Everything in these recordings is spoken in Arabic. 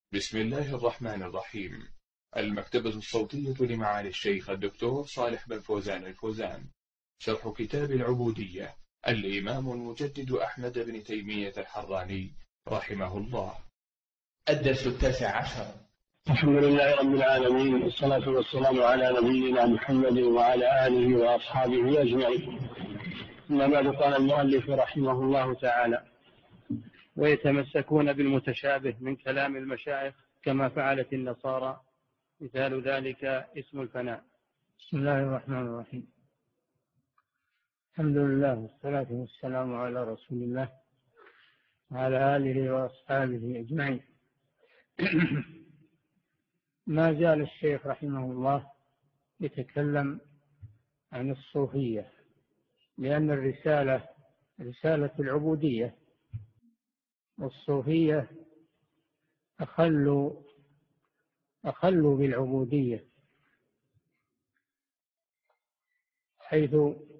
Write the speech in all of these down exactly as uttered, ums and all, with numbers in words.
بسم الله الرحمن الرحيم. المكتبة الصوتية لمعالي الشيخ الدكتور صالح بن فوزان الفوزان. شرح كتاب العبودية الإمام المجدد أحمد بن تيمية الحراني رحمه الله. الدرس التاسع عشر. الحمد لله رب العالمين، والصلاة والسلام على نبينا محمد وعلى آله وأصحابه أجمعين. أما بعد، قال المؤلف رحمه الله تعالى: ويتمسكون بالمتشابه من كلام المشايخ كما فعلت النصارى، مثال ذلك اسم الفناء. بسم الله الرحمن الرحيم. الحمد لله والصلاة والسلام على رسول الله وعلى آله وأصحابه أجمعين. ما زال الشيخ رحمه الله يتكلم عن الصوفية، لأن الرسالة رسالة العبودية، والصوفية أخلوا أخلوا بالعبودية، حيث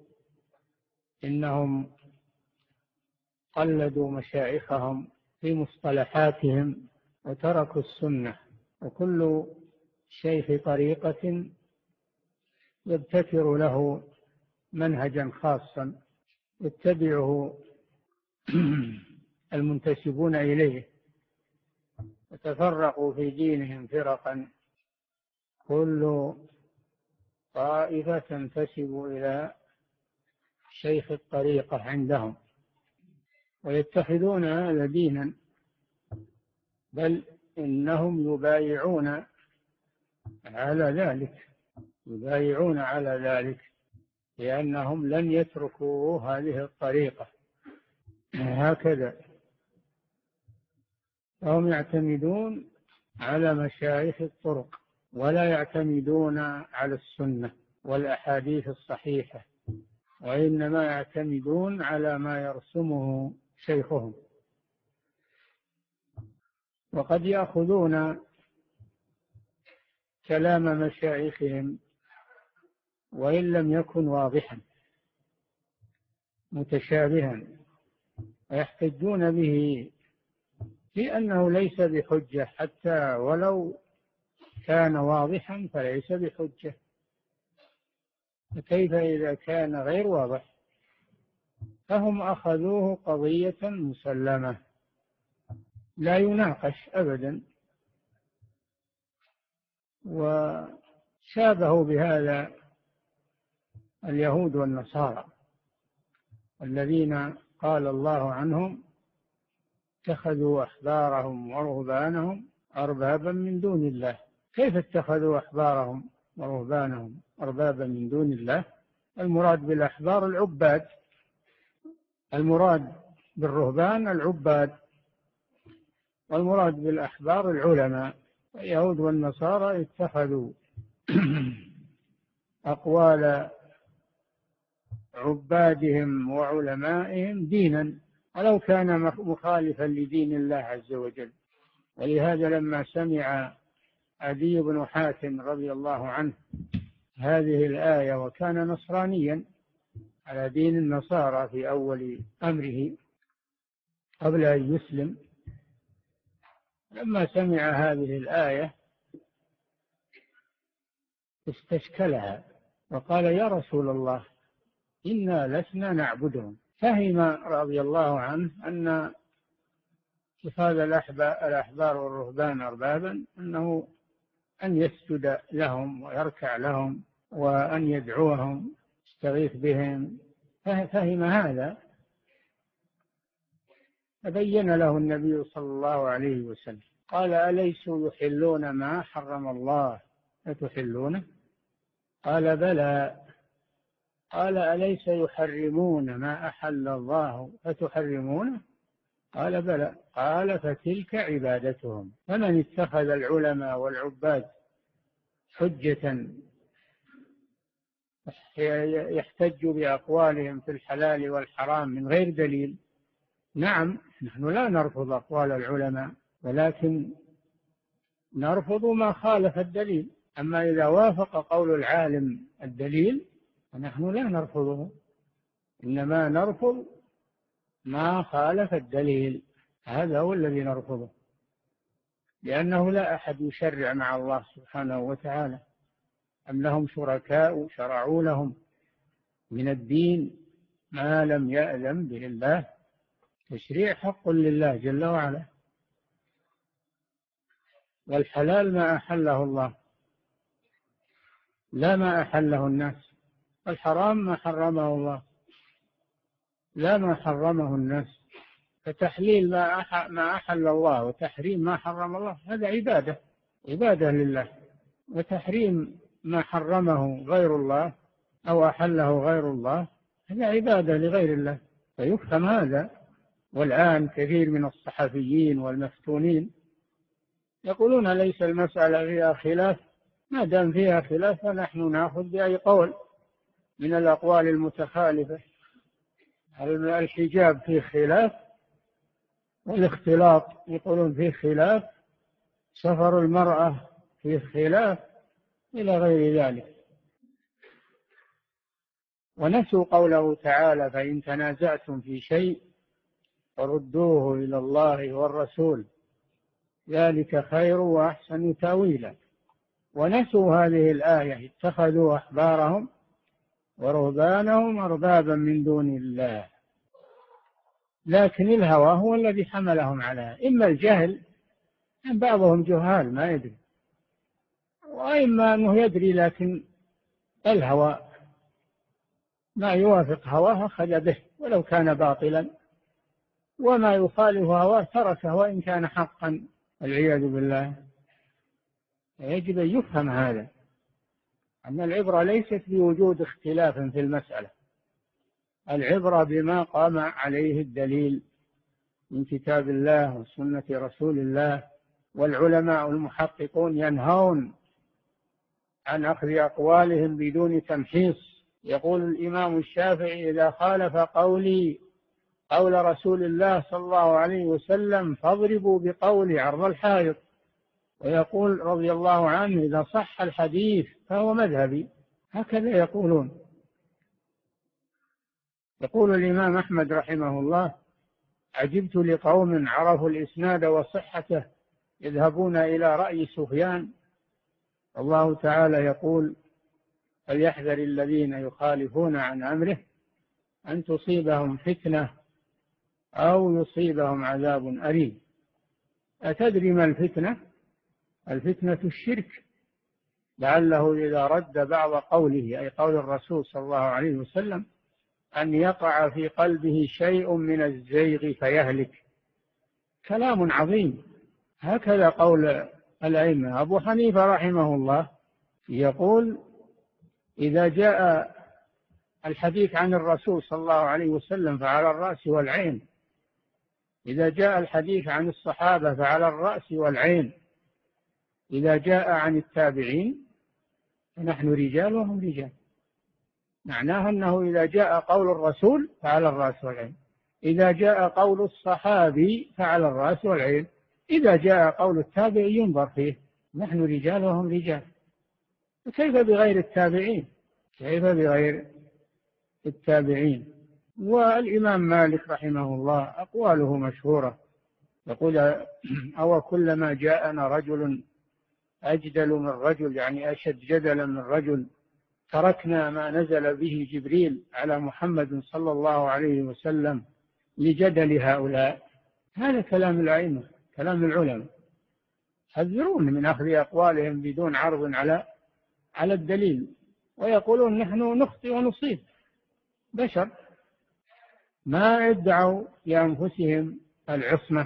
إنهم قلدوا مشايخهم في مصطلحاتهم وتركوا السنة، وكل شيخ طريقة يبتكر له منهجا خاصا يتبعه المنتسبون إليه، وتفرقوا في دينهم فرقا، كل طائفة تنتسب إلى شيخ الطريقة عندهم، ويتخذون هذا دينا، بل إنهم يبايعون على ذلك يبايعون على ذلك لأنهم لن يتركوا هذه الطريقة هكذا. فهم يعتمدون على مشايخ الطرق، ولا يعتمدون على السنة والأحاديث الصحيحة، وإنما يعتمدون على ما يرسمه شيخهم. وقد يأخذون كلام مشايخهم وإن لم يكن واضحا متشابها، ويحتجون به في أنه ليس بحجة، حتى ولو كان واضحا فليس بحجة، فكيف إذا كان غير واضح؟ فهم أخذوه قضية مسلمة لا يناقش أبدا، وشابهوا بهذا اليهود والنصارى الذين قال الله عنهم: اتخذوا أحبارهم ورهبانهم أربابا من دون الله. كيف اتخذوا أحبارهم ورهبانهم أربابا من دون الله؟ المراد بالأحبار العباد، المراد بالرهبان العباد، والمراد بالأحبار العلماء. اليهود والنصارى اتخذوا أقوال عبادهم وعلمائهم دينا، ولو كان مخالفا لدين الله عز وجل. ولهذا لما سمع عدي بن حاتم رضي الله عنه هذه الآية، وكان نصرانيا على دين النصارى في أول أمره قبل أن يسلم، لما سمع هذه الآية استشكلها وقال: يا رسول الله، إنا لسنا نعبدهم. فهم رضي الله عنه أن اتخاذ الأحبار والرهبان أربابا أنه أن يسجد لهم ويركع لهم وأن يدعوهم يستغيث بهم. فهم هذا، فبين له النبي صلى الله عليه وسلم، قال: أليسوا يحلون ما حرم الله فتحلونه؟ قال: بلى. قال: أليس يحرمون ما أحل الله فتحرمونه؟ قال: بلى. قال: فتلك عبادتهم. فمن اتخذ العلماء والعباد حجة يحتج بأقوالهم في الحلال والحرام من غير دليل، نعم، نحن لا نرفض أقوال العلماء، ولكن نرفض ما خالف الدليل. أما إذا وافق قول العالم الدليل فنحن لا نرفضه، إنما نرفض ما خالف الدليل، هذا هو الذي نرفضه. لأنه لا أحد يشرع مع الله سبحانه وتعالى. أم لهم شركاء شرعوا لهم من الدين ما لم يأذن به الله. تشريع حق لله جل وعلا. والحلال ما أحله الله لا ما أحله الناس، والحرام ما حرمه الله لا ما حرمه الناس. فتحليل ما ما أحل الله وتحريم ما حرم الله هذا عبادة عبادة لله، وتحريم ما حرمه غير الله أو أحله غير الله هذا عبادة لغير الله. فيفهم هذا. والآن كثير من الصحفيين والمفتونين يقولون ليس المسألة فيها خلاف، ما دام فيها خلاف فنحن نأخذ بأي قول من الأقوال المتخالفة. الحجاب فيه خلاف، والاختلاط يقولون فيه خلاف، سفر المرأة فيه خلاف، إلى غير ذلك. ونسوا قوله تعالى: فإن تنازعتم في شيء فردوه إلى الله والرسول ذلك خير وأحسن تأويلا. ونسوا هذه الآية: اتخذوا أحبارهم ورهبانهم أربابا من دون الله. لكن الهوى هو الذي حملهم على، إما الجهل، بعضهم جهال ما يدري، وإما أنه يدري لكن الهوى ما يوافق هواه أخذ به ولو كان باطلا، وما يخالف هواه تركه وإن كان حقا، والعياذ بالله. يجب أن يفهم هذا، أن العبرة ليست بوجود اختلاف في المسألة، العبرة بما قام عليه الدليل من كتاب الله وسنة رسول الله. والعلماء المحققون ينهون عن أخذ أقوالهم بدون تمحيص. يقول الإمام الشافعي: إذا خالف قولي قول رسول الله صلى الله عليه وسلم فاضربوا بقولي عرض الحائط. ويقول رضي الله عنه: إذا صح الحديث فهو مذهبي. هكذا يقولون. يقول الإمام أحمد رحمه الله: عجبت لقوم عرفوا الإسناد وصحته يذهبون إلى رأي سفيان. الله تعالى يقول: فليحذر الذين يخالفون عن أمره أن تصيبهم فتنة أو يصيبهم عذاب أليم. أتدري ما الفتنة؟ الفتنة الشرك، لعله إذا رد بعض قوله أي قول الرسول صلى الله عليه وسلم أن يقع في قلبه شيء من الزيغ فيهلك. كلام عظيم. هكذا قول الأئمة. أبو حنيفة رحمه الله يقول: إذا جاء الحديث عن الرسول صلى الله عليه وسلم فعلى الرأس والعين، إذا جاء الحديث عن الصحابة فعلى الرأس والعين، إذا جاء عن التابعين فنحن رجال وهم رجال. معناها أنه إذا جاء قول الرسول فعلى الرأس والعين، إذا جاء قول الصحابي فعلى الرأس والعين، إذا جاء قول التابعي ينظر فيه. نحن رجال وهم رجال. فكيف بغير التابعين؟ كيف بغير التابعين؟ والإمام مالك رحمه الله أقواله مشهورة، يقول: أو كلما جاءنا رجل أجدل من رجل، يعني أشد جدلا من رجل، تركنا ما نزل به جبريل على محمد صلى الله عليه وسلم لجدل هؤلاء. هذا كلام الأئمة، كلام العلماء، يحذرون من أخذ أقوالهم بدون عرض على على الدليل، ويقولون نحن نخطئ ونصيب، بشر، ما ادعوا لأنفسهم العصمة،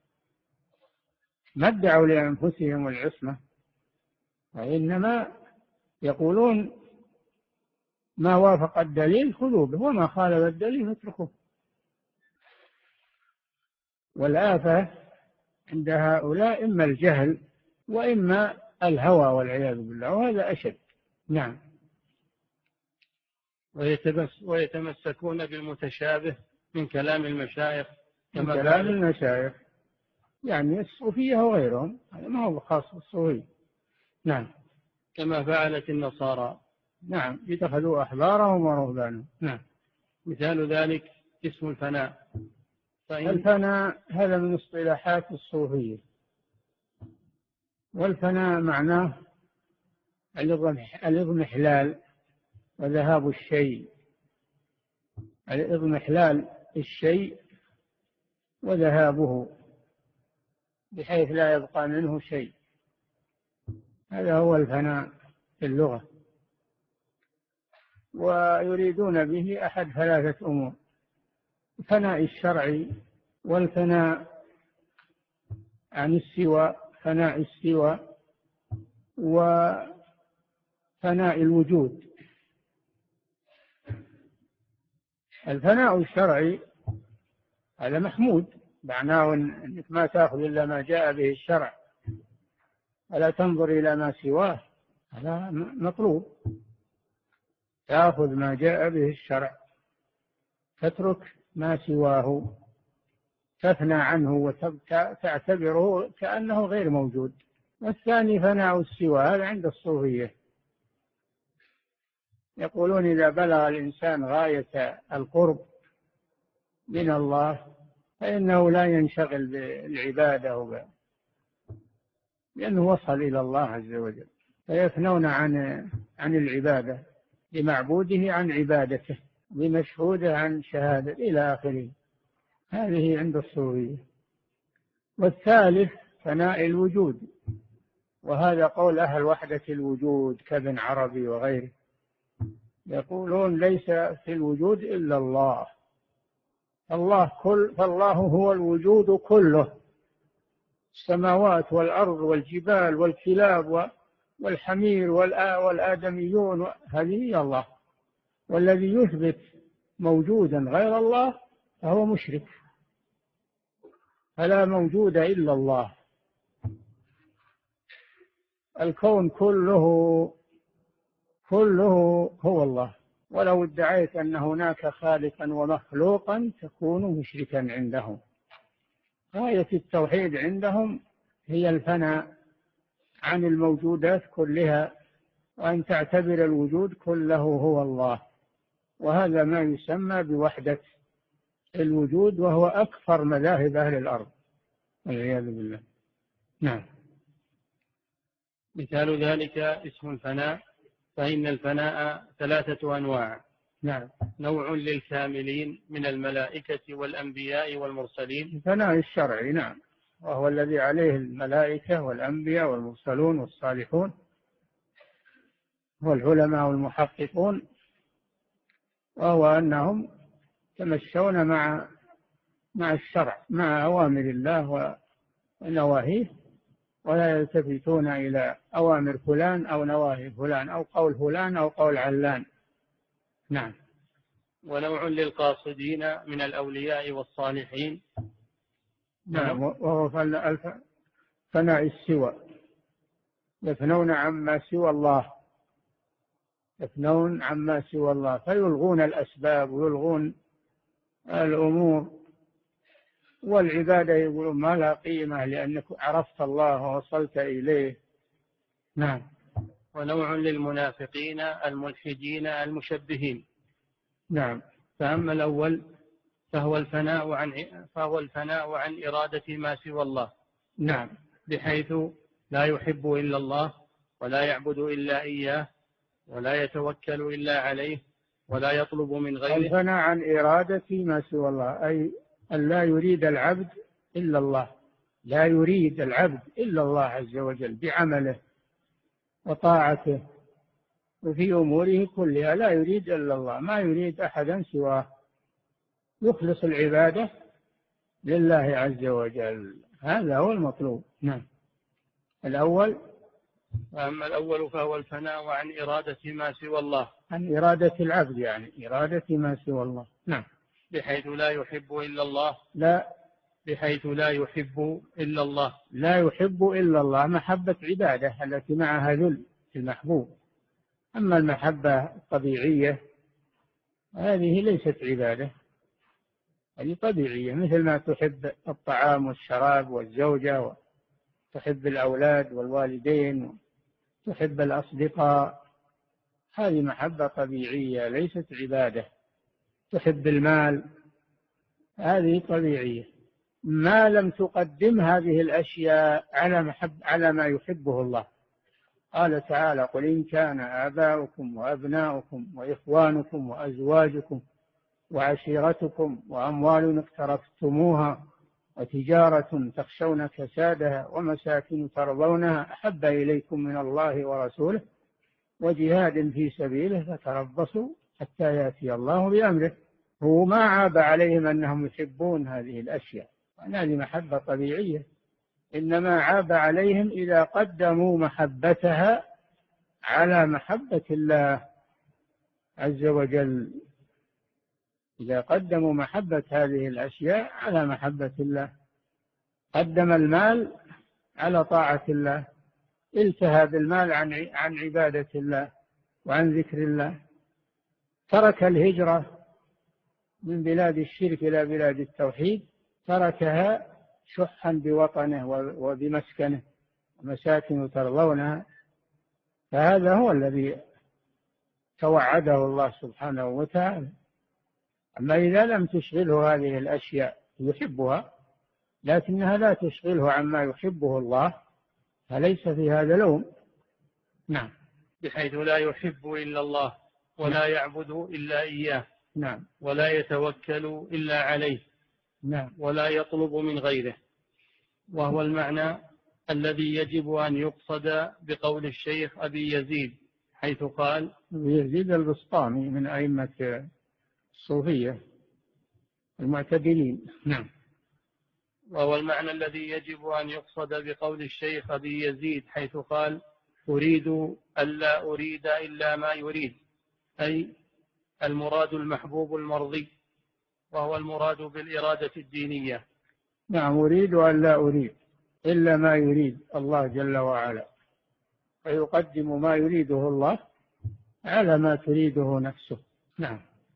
ما ادعوا لأنفسهم العصمة، وإنما يقولون ما وافق الدليل خذوا به، وما خالف الدليل اتركوه. والآفة عند هؤلاء إما الجهل وإما الهوى والعياذ بالله، وهذا أشد. نعم. ويتمسكون بالمتشابه من كلام المشايخ، من كلام المشايخ، يعني الصوفية وغيرهم، هذا ما هو خاص بالصوفية. نعم. كما فعلت النصارى. نعم، اتخذوا أحبارهم ورهبانهم. نعم. مثال ذلك اسم الفناء. فإن الفناء هذا من اصطلاحات الصوفية، والفناء معناه الاضمحلال وذهاب الشيء، الاضمحلال الشيء وذهابه بحيث لا يبقى منه شيء، هذا هو الفناء في اللغة. ويريدون به أحد ثلاثة أمور: الفناء الشرعي، والفناء عن السوى، فناء السوى، وفناء الوجود. الفناء الشرعي هذا محمود، معناه أنك ما تأخذ إلا ما جاء به الشرع ولا تنظر إلى ما سواه، هذا مطلوب، تأخذ ما جاء به الشرع، تترك ما سواه، تفنى عنه وتعتبره كأنه غير موجود. والثاني فناء السوى، هذا عند الصوفية، يقولون إذا بلغ الإنسان غاية القرب من الله فإنه لا ينشغل بالعبادة لأنه وصل إلى الله عز وجل، فيفنون عن عن العبادة لمعبوده عن عبادته، بمشهوده عن شهادة إلى آخره. هذه عند الصوفية. والثالث فناء الوجود، وهذا قول أهل وحدة الوجود كابن عربي وغيره، يقولون ليس في الوجود إلا الله، الله كل فالله هو الوجود كله، السماوات والأرض والجبال والكلاب والحمير والآدميون، هذه هي الله. والذي يثبت موجودا غير الله فهو مشرك، فلا موجود إلا الله. الكون كله كله هو الله، ولو ادعيت أن هناك خالقا ومخلوقا تكون مشركا عندهم. غاية التوحيد عندهم هي الفناء عن الموجودات كلها، وأن تعتبر الوجود كله هو الله، وهذا ما يسمى بوحدة الوجود، وهو أكثر مذاهب أهل الأرض والعياذ بالله. نعم. مثال ذلك اسم الفناء، فإن الفناء ثلاثة أنواع. نعم. نوع للكاملين من الملائكة والأنبياء والمرسلين. الفناء الشرعي، نعم، وهو الذي عليه الملائكة والأنبياء والمرسلون والصالحون والعلماء والمحققون، وهو أنهم يتمشون مع مع الشرع، مع أوامر الله ونواهيه، ولا يلتفتون إلى أوامر فلان أو نواهي فلان أو قول فلان أو قول علان. نعم. ونوع للقاصدين من الأولياء والصالحين. نعم، وهو فناء السوى، يفنون عما سوى الله، يفنون عما سوى الله، فيلغون الأسباب ويلغون الأمور، والعبادة يقولون ما لا قيمة لأنك عرفت الله ووصلت إليه. نعم. ونوع للمنافقين الملحدين المشبهين. نعم. فأما الأول فهو الفناء عن فهو الفناء عن إرادة ما سوى الله. نعم. بحيث لا يحب إلا الله، ولا يعبد إلا إياه، ولا يتوكل إلا عليه، ولا يطلب من غيره. الفناء عن إرادة ما سوى الله، أي أن لا يريد العبد إلا الله، لا يريد العبد إلا الله عز وجل بعمله وطاعته، وفي أموره كلها لا يريد إلا الله، ما يريد أحدا سواه، يخلص العبادة لله عز وجل، هذا هو المطلوب. نعم. الأول. وأما الأول فهو الفناء عن إرادة ما سوى الله، عن إرادة العبد، يعني إرادة ما سوى الله. نعم. بحيث لا يحب إلا الله. لا بحيث لا يحب إلا الله. لا يحب إلا الله، محبة عبادة التي معها ذل المحبوب. أما المحبة الطبيعية هذه ليست عبادة، هذه طبيعية، مثل ما تحب الطعام والشراب والزوجة، وتحب الأولاد والوالدين، وتحب الأصدقاء، هذه محبة طبيعية ليست عبادة. تحب المال، هذه طبيعية. ما لم تقدم هذه الأشياء على محب على ما يحبه الله. قال تعالى: قل إن كان آباؤكم وأبناؤكم وإخوانكم وأزواجكم وعشيرتكم وأموال اقترفتموها وتجارة تخشون كسادها ومساكن ترضونها أحب إليكم من الله ورسوله وجهاد في سبيله فتربصوا حتى يأتي الله بأمره. هو ما عاب عليهم أنهم يحبون هذه الأشياء، هذه محبة طبيعية، إنما عاب عليهم إذا قدموا محبتها على محبة الله عز وجل، إذا قدموا محبة هذه الأشياء على محبة الله، قدم المال على طاعة الله، التهى بالمال عن عن عبادة الله وعن ذكر الله، ترك الهجرة من بلاد الشرك إلى بلاد التوحيد، تركها شحا بوطنه وبمسكنه ومساكن ترضونها، فهذا هو الذي توعده الله سبحانه وتعالى. أما إذا لم تشغله هذه الأشياء يحبها لكنها لا تشغله عما يحبه الله فليس في هذا لوم. نعم. بحيث لا يحب إلا الله ولا يعبد إلا إياه. نعم. ولا يتوكل إلا عليه. نعم. ولا يطلب من غيره، وهو المعنى الذي يجب أن يقصد بقول الشيخ أبي يزيد حيث قال: يزيد البسطامي من أئمة الصوفية المعتدلين. نعم. وهو المعنى الذي يجب أن يقصد بقول الشيخ أبي يزيد حيث قال: أريد ألا أريد إلا ما يريد، أي المراد المحبوب المرضي، وهو المراد بالإرادة الدينية. نعم. أريد ألا أريد إلا ما يريد الله جل وعلا، فيقدم ما يريده الله على ما تريده نفسه. نعم.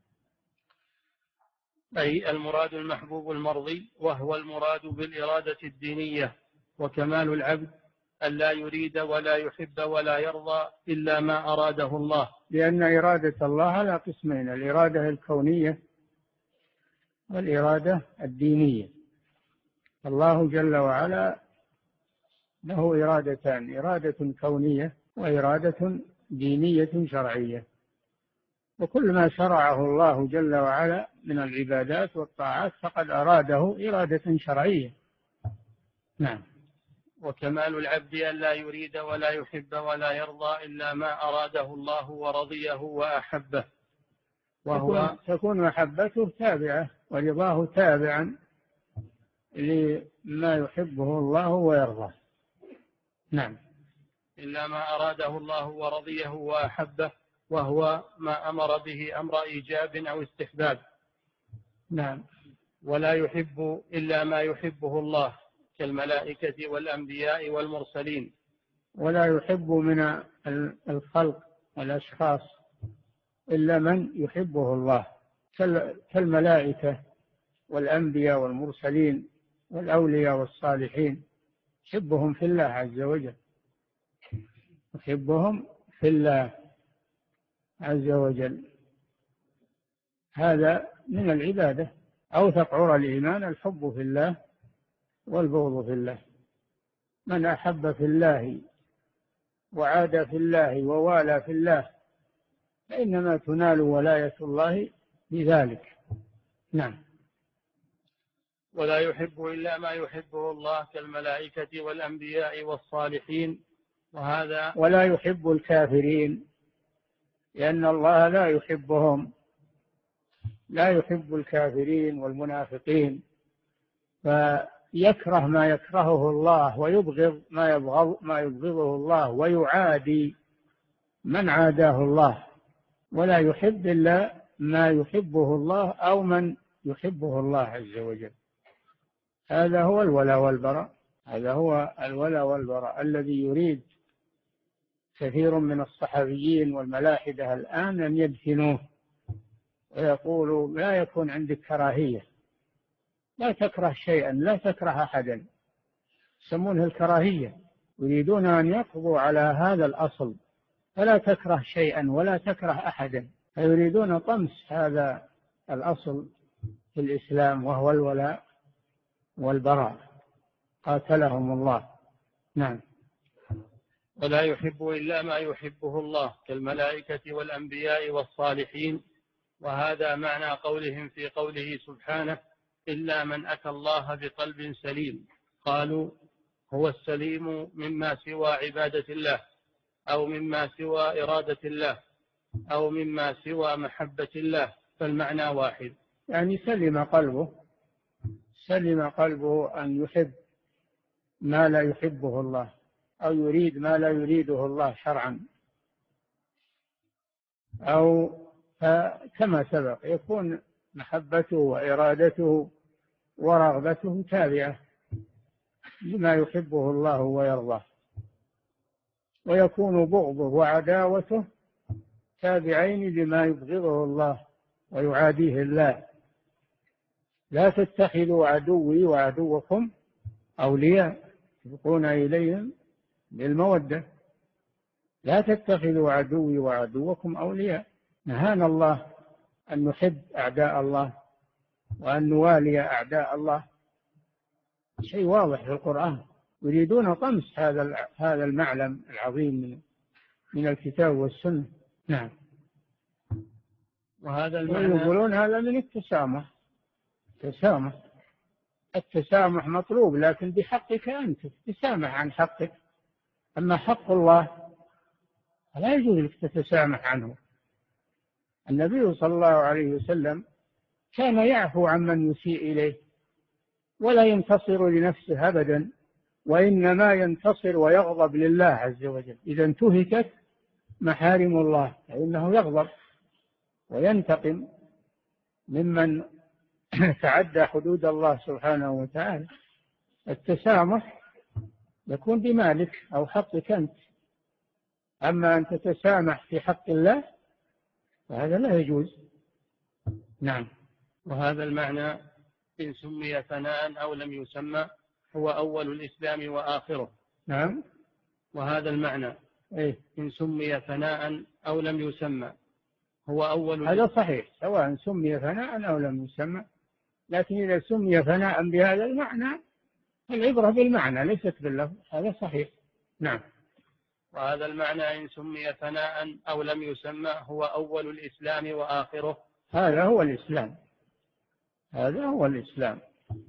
أي المراد المحبوب المرضي، وهو المراد بالإرادة الدينية. وكمال العبد ألا يريد ولا يحب ولا يرضى إلا ما أراده الله، لأن إرادة الله على قسمين: الإرادة الكونية والإرادة الدينية. الله جل وعلا له إرادتان: إرادة كونية وإرادة دينية شرعية، وكل ما شرعه الله جل وعلا من العبادات والطاعات فقد أراده إرادة شرعية. نعم. وكمال العبد ألا يريد ولا يحب ولا يرضى إلا ما أراده الله ورضيه وأحبه، وهو تكون محبته تابعة ورضاه تابعا لما يحبه الله ويرضاه. نعم. إلا ما أراده الله ورضيه وأحبه، وهو ما أمر به أمر إيجاب أو استحباب. نعم. ولا يحب إلا ما يحبه الله كالملائكة والأنبياء والمرسلين. ولا يحب من الخلق والأشخاص إلا من يحبه الله كالملائكة والأنبياء والمرسلين والأولياء والصالحين، يحبهم في الله عز وجل، يحبهم في الله عز وجل. هذا من العبادة. أوثق عرى الإيمان الحب في الله والبغض في الله. من أحب في الله وعاد في الله ووالى في الله فإنما تنال ولاية الله بذلك. نعم. ولا يحب إلا ما يحبه الله كالملائكة والأنبياء والصالحين. وهذا ولا يحب الكافرين لأن الله لا يحبهم، لا يحب الكافرين والمنافقين، فيكره ما يكرهه الله ويبغض ما يبغض ما يبغضه الله ويعادي من عاداه الله، ولا يحب إلا ما يحبه الله أو من يحبه الله عز وجل. هذا هو الولاء والبراء، هذا هو الولاء والبراء الذي يريد كثير من الصحفيين والملاحدة الآن أن يدفنوه ويقولوا لا يكون عندك كراهية، لا تكره شيئا، لا تكره أحدا، يسمونها الكراهية، يريدون أن يقضوا على هذا الأصل، فلا تكره شيئا ولا تكره أحدا، فيريدون طمس هذا الأصل في الإسلام وهو الولاء والبراء، قاتلهم الله. نعم. ولا يحب إلا ما يحبه الله كالملائكة والأنبياء والصالحين. وهذا معنى قولهم في قوله سبحانه إلا من أتى الله بقلب سليم. قالوا هو السليم مما سوى عبادة الله، أو مما سوى إرادة الله، أو مما سوى محبة الله، فالمعنى واحد. يعني سلم قلبه، سلم قلبه أن يحب ما لا يحبه الله، أو يريد ما لا يريده الله شرعا، أو كما سبق يكون محبته وإرادته ورغبته تابعة لما يحبه الله ويرضاه، ويكون بغضه وعداوته تابعين لما يبغضه الله ويعاديه الله. لا تتخذوا عدوي وعدوكم أولياء تلقون إليهم بالمودة. لا تتخذوا عدوي وعدوكم أولياء. نهانا الله أن نحب أعداء الله وأن نوالي أعداء الله، شيء واضح في القرآن. يريدون طمس هذا هذا المعلم العظيم من من الكتاب والسنة. نعم. وهذا المعنى يقولون هذا من التسامح. تسامح التسامح مطلوب، لكن بحقك أنت تسامح عن حقك. أما حق الله لا يجوز لك تتسامح عنه. النبي صلى الله عليه وسلم كان يعفو عمن يسيء إليه ولا ينتصر لنفسه أبدا، وإنما ينتصر ويغضب لله عز وجل. إذا انتهكت محارم الله فإنه يغضب وينتقم ممن تعدى حدود الله سبحانه وتعالى. التسامح يكون بمالك أو حقك أنت، أما أن تتسامح في حق الله فهذا لا يجوز. نعم. وهذا المعنى إن سمي ثناء أو لم يسمى هو أول الإسلام وآخره. نعم. وهذا المعنى إيه؟ إن سمي ثناء أو لم يسمى هو أول. هذا صحيح، سواء سمي ثناء أو لم يسمى، لكن إذا سمي ثناء بهذا المعنى العبرة بالمعنى ليست باللفظ. هذا صحيح. نعم. وهذا المعنى إن سمي ثناء أو لم يسمى هو أول الإسلام وآخره. هذا هو الإسلام، هذا هو الإسلام،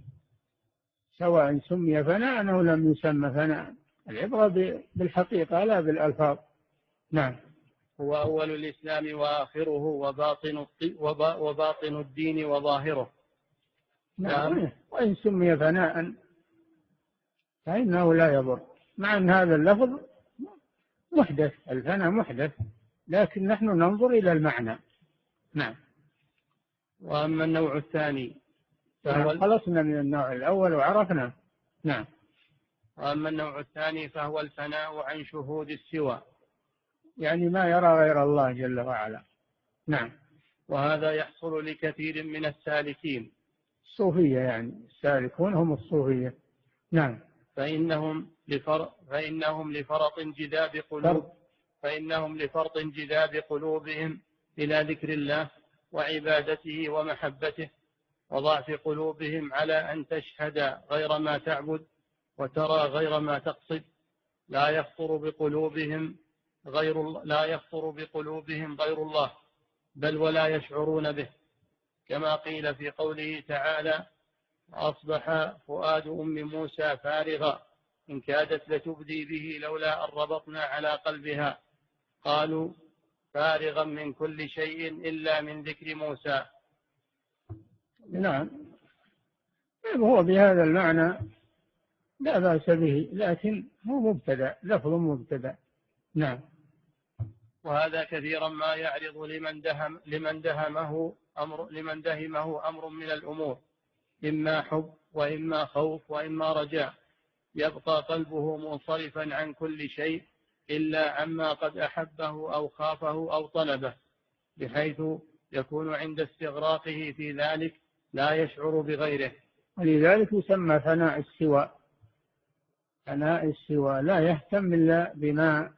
سواء سمي ثناء أو لم يسمى ثناء. العبرة بالحقيقة لا بالألفاظ. نعم. هو أول الإسلام وآخره وباطن وباطن الدين وظاهره. نعم. وإن سمي ثناء فإنه لا يضر، مع أن هذا اللفظ محدث، الثناء محدث، لكن نحن ننظر إلى المعنى. نعم. وأما النوع الثاني فهو خلصنا من النوع الأول وعرفنا. نعم. وأما النوع الثاني فهو الفناء عن شهود السوى، يعني ما يرى غير الله جل وعلا. نعم. وهذا يحصل لكثير من السالكين. الصوفية، يعني السالكون هم الصوفية. نعم. فإنهم لفرط فإنهم لفرط انجذاب قلوب فإنهم لفرط انجذاب قلوبهم إلى ذكر الله وعبادته ومحبته، وضعف قلوبهم على أن تشهد غير ما تعبد وترى غير ما تقصد. لا يخطر بقلوبهم غير لا يخطر بقلوبهم غير الله، بل ولا يشعرون به، كما قيل في قوله تعالى: أصبح فؤاد أم موسى فارغا إن كادت لتبدي به لولا أن ربطنا على قلبها. قالوا: فارغا من كل شيء إلا من ذكر موسى. نعم. هو بهذا المعنى لا بأس به، لكن هو مبتدأ، لفظ مبتدأ. نعم. وهذا كثيرا ما يعرض لمن دهم لمن دهمه أمر لمن دهمه أمر من الأمور، إما حب وإما خوف وإما رجاء، يبقى قلبه منصرفا عن كل شيء إلا عما قد أحبه أو خافه أو طلبه، بحيث يكون عند استغراقه في ذلك لا يشعر بغيره. ولذلك يسمى ثناء السوى. ثناء السوى لا يهتم إلا بما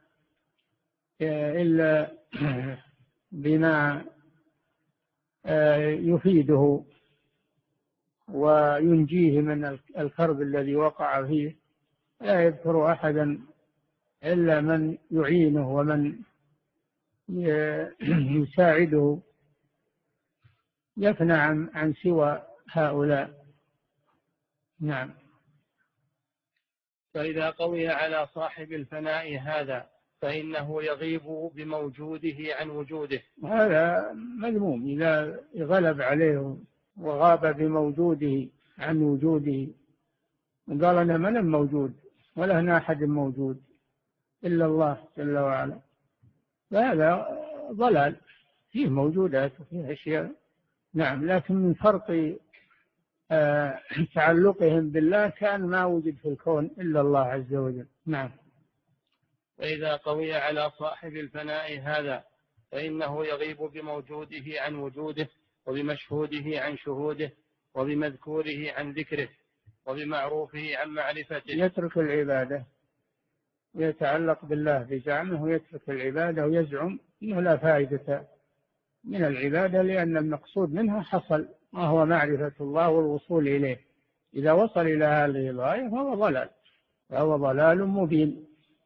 إلا بما يفيده وينجيه من الكرب الذي وقع فيه. لا يذكر أحدا إلا من يعينه ومن يساعده، يفنى عن عن سوى هؤلاء. نعم. فإذا قوي على صاحب الفناء هذا فإنه يغيب بموجوده عن وجوده. هذا مذموم إذا غلب عليه وغاب بموجوده عن وجوده، قال أنا من موجود ولا هنا أحد موجود إلا الله جل وعلا، فهذا ضلال. فيه موجودات وفيه أشياء، نعم، لكن من فرق آه تعلقهم بالله كان ما وجد في الكون إلا الله عز وجل. نعم. فإذا قوي على صاحب الفناء هذا فإنه يغيب بموجوده عن وجوده، وبمشهوده عن شهوده، وبمذكوره عن ذكره، وبمعروفه عن معرفته. يترك العبادة ويتعلق بالله بزعمه، ويترك العبادة ويزعم أنه لا فائدة من العبادة لأن المقصود منها حصل، وهو معرفة الله والوصول إليه. إذا وصل إلى هذه الغاية فهو ضلال، فهو ضلال مبين.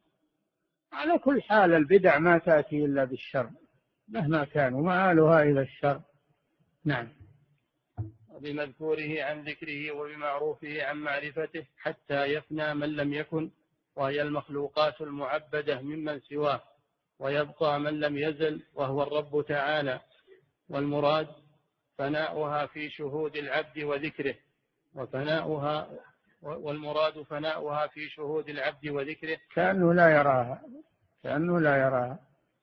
على كل حال البدع ما تأتي إلا بالشر مهما كان، ومآلها إلى الشر. نعم. وبمذكوره عن ذكره، وبمعروفه عن معرفته، حتى يفنى من لم يكن، وهي المخلوقات المعبدة ممن سواه، ويبقى من لم يزل وهو الرب تعالى. والمراد فناؤها في شهود العبد وذكره، وفناؤها والمراد فناؤها في شهود العبد وذكره، كأنه لا يراها كأنه لا يراها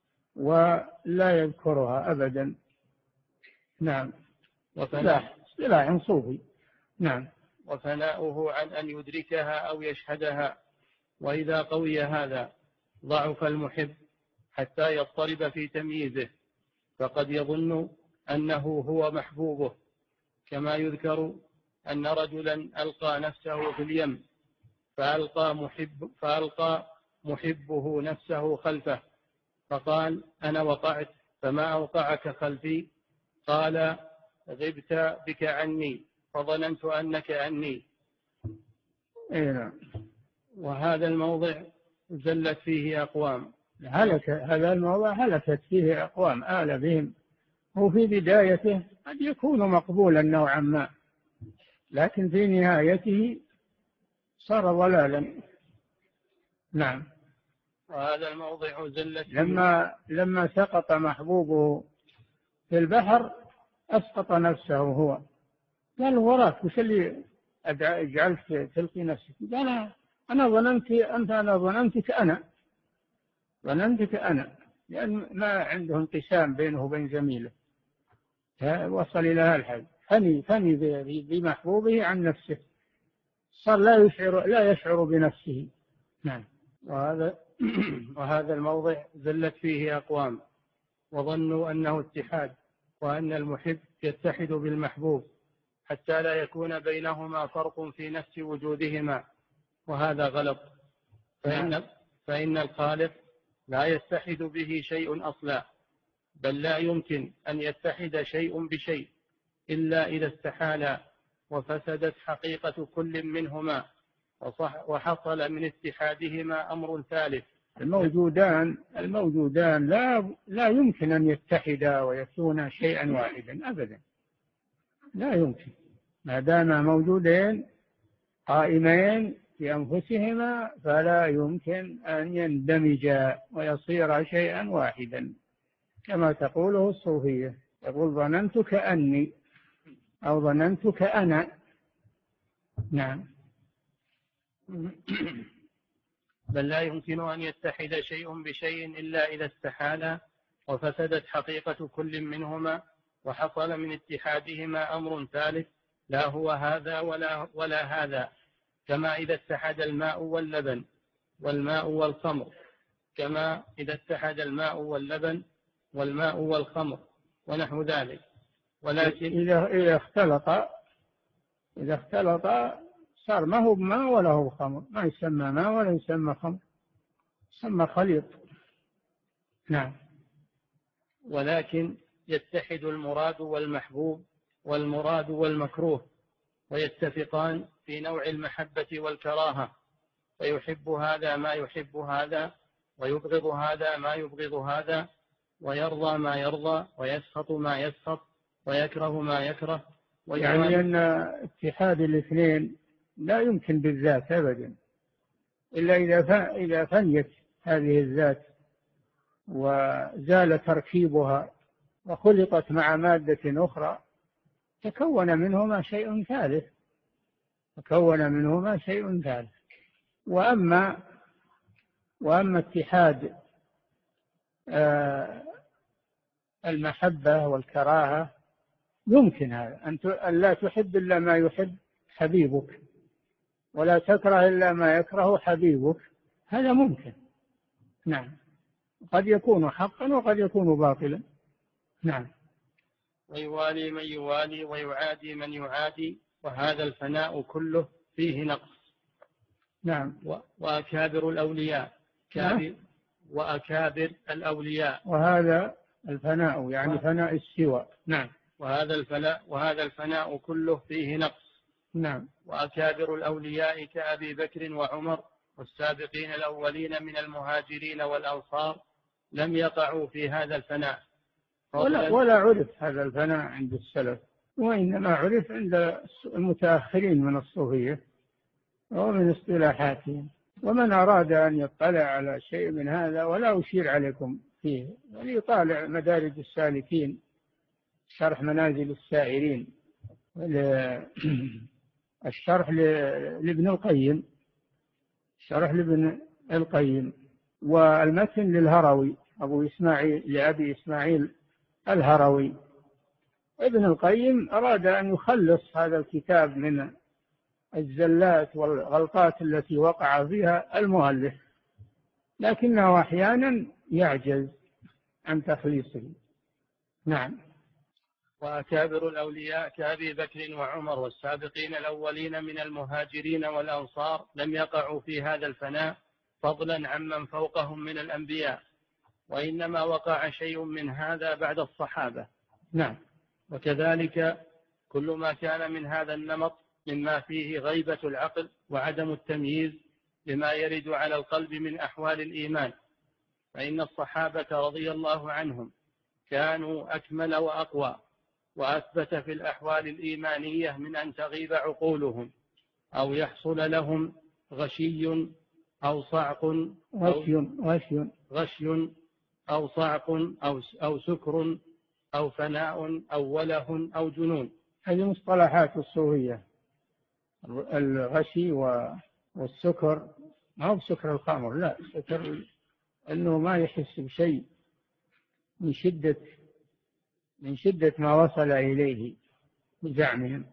ولا يذكرها أبدا. نعم. وفناء اصطلاح صوفي. نعم. وفناؤه عن أن يدركها أو يشهدها. وإذا قوي هذا ضعف المحب حتى يضطرب في تمييزه، فقد يظن أنه هو محبوبه، كما يذكر أن رجلا ألقى نفسه في اليم فألقى, محب فألقى محبه نفسه خلفه، فقال أنا وقعت فما أوقعك خلفي؟ قال غبت بك عني فظننت أنك عني. وهذا الموضع زلت فيه أقوام. هلك هذا الموضع هلكت فيه أقوام آل بهم. هو في بدايته قد يكون مقبولا نوعا ما، لكن في نهايته صار ضلالا. نعم. وهذا الموضع زلت فيه. لما لما سقط محبوبه في البحر أسقط نفسه هو، قال وراك وش اللي جعلت تلقي نفسك؟ قال أنا ظننت أنت أنا ظننتك أنا ظننتك أنا لأن ما عنده انقسام بينه وبين زميله، وصل إلى هذا الحد، فني فني بمحبوبه عن نفسه، صار لا يشعر لا يشعر بنفسه. نعم. وهذا وهذا الموضع زلت فيه أقوام وظنوا أنه اتحاد، وأن المحب يتحد بالمحبوب حتى لا يكون بينهما فرق في نفس وجودهما، وهذا غلط. فإن, فإن الخالق لا يتحد به شيء أصلا، بل لا يمكن أن يتحد شيء بشيء إلا إذا استحالا وفسدت حقيقة كل منهما وحصل من اتحادهما أمر ثالث. الموجودان الموجودان لا لا يمكن أن يتحدا ويكونا شيئا واحدا أبدا، لا يمكن. ما دام موجودين قائمين في أنفسهما فلا يمكن أن يندمجا ويصير شيئا واحدا، كما تقوله الصوفية، يقول ظننت كأني أو ظننت كأنا. نعم. بل لا يمكن أن يتحد شيء بشيء إلا إذا استحالا وفسدت حقيقة كل منهما وحصل من اتحادهما أمر ثالث، لا هو هذا ولا, ولا هذا، كما إذا اتحد الماء واللبن والماء والخمر، كما إذا اتحد الماء واللبن والماء والخمر ونحو ذلك. ولكن إذا إذا اختلط إذا اختلط صار ما هو ماء ولا هو خمر، ما يسمى ماء ولا يسمى خمر، يسمى خليط. نعم. ولكن يتحد المراد والمحبوب والمراد والمكروه ويتفقان في نوع المحبة والكراهة، فيحب هذا ما يحب هذا، ويبغض هذا ما يبغض هذا، ويرضى ما يرضى، ويسخط ما يسخط، ويكره ما يكره. يعني أن اتحاد الاثنين لا يمكن بالذات أبدا، إلا إذا فنيت هذه الذات وزال تركيبها وخلطت مع مادة أخرى تكون منهما شيء ثالث تكون منهما شيء ثالث وأما وأما اتحاد آه المحبة والكراهة يمكن هذا، أن لا تحب إلا ما يحب حبيبك ولا تكره إلا ما يكره حبيبك، هذا ممكن. نعم، قد يكون حقا وقد يكون باطلا. نعم. ويوالي من يوالي ويعادي من يعادي، وهذا الفناء كله فيه نقص. نعم. وأكابر الأولياء كابر وأكابر الأولياء، وهذا الفناء يعني فناء السوى. نعم. وهذا الفناء وهذا الفناء كله فيه نقص. نعم. وأكابر الأولياء كأبي بكر وعمر والسابقين الأولين من المهاجرين والأنصار لم يقعوا في هذا الفناء، ولا, ولا عرف هذا الفناء عند السلف، وإنما عرف عند المتأخرين من الصوفية ومن اصطلاحاتهم. ومن أراد أن يطلع على شيء من هذا ولا أشير عليكم فيه، وليطالع مدارج السالكين شرح منازل السائرين، الشرح لابن القيم شرح لابن القيم والمتن للهروي أبو إسماعيل لأبي إسماعيل الهروي. ابن القيم أراد أن يخلص هذا الكتاب من الزلات والغلطات التي وقع فيها المؤلف، لكنه أحيانا يعجز عن تخليصه. نعم. وأكابر الأولياء كأبي بكر وعمر والسابقين الأولين من المهاجرين والأنصار لم يقعوا في هذا الفناء فضلا عمن فوقهم من الأنبياء، وإنما وقع شيء من هذا بعد الصحابة. نعم. وكذلك كل ما كان من هذا النمط مما فيه غيبة العقل وعدم التمييز لما يرد على القلب من أحوال الإيمان، فإن الصحابة رضي الله عنهم كانوا أكمل وأقوى وأثبت في الأحوال الإيمانية من أن تغيب عقولهم أو يحصل لهم غشي أو صعق غشي غشي غشي أو صعق أو أو سكر أو فناء أو وله أو جنون. هذه مصطلحات الصوفية. الغشي والسكر ما هو بسكر الخمر، لا، سكر أنه ما يحس بشيء من شدة من شدة ما وصل إليه بزعمهم،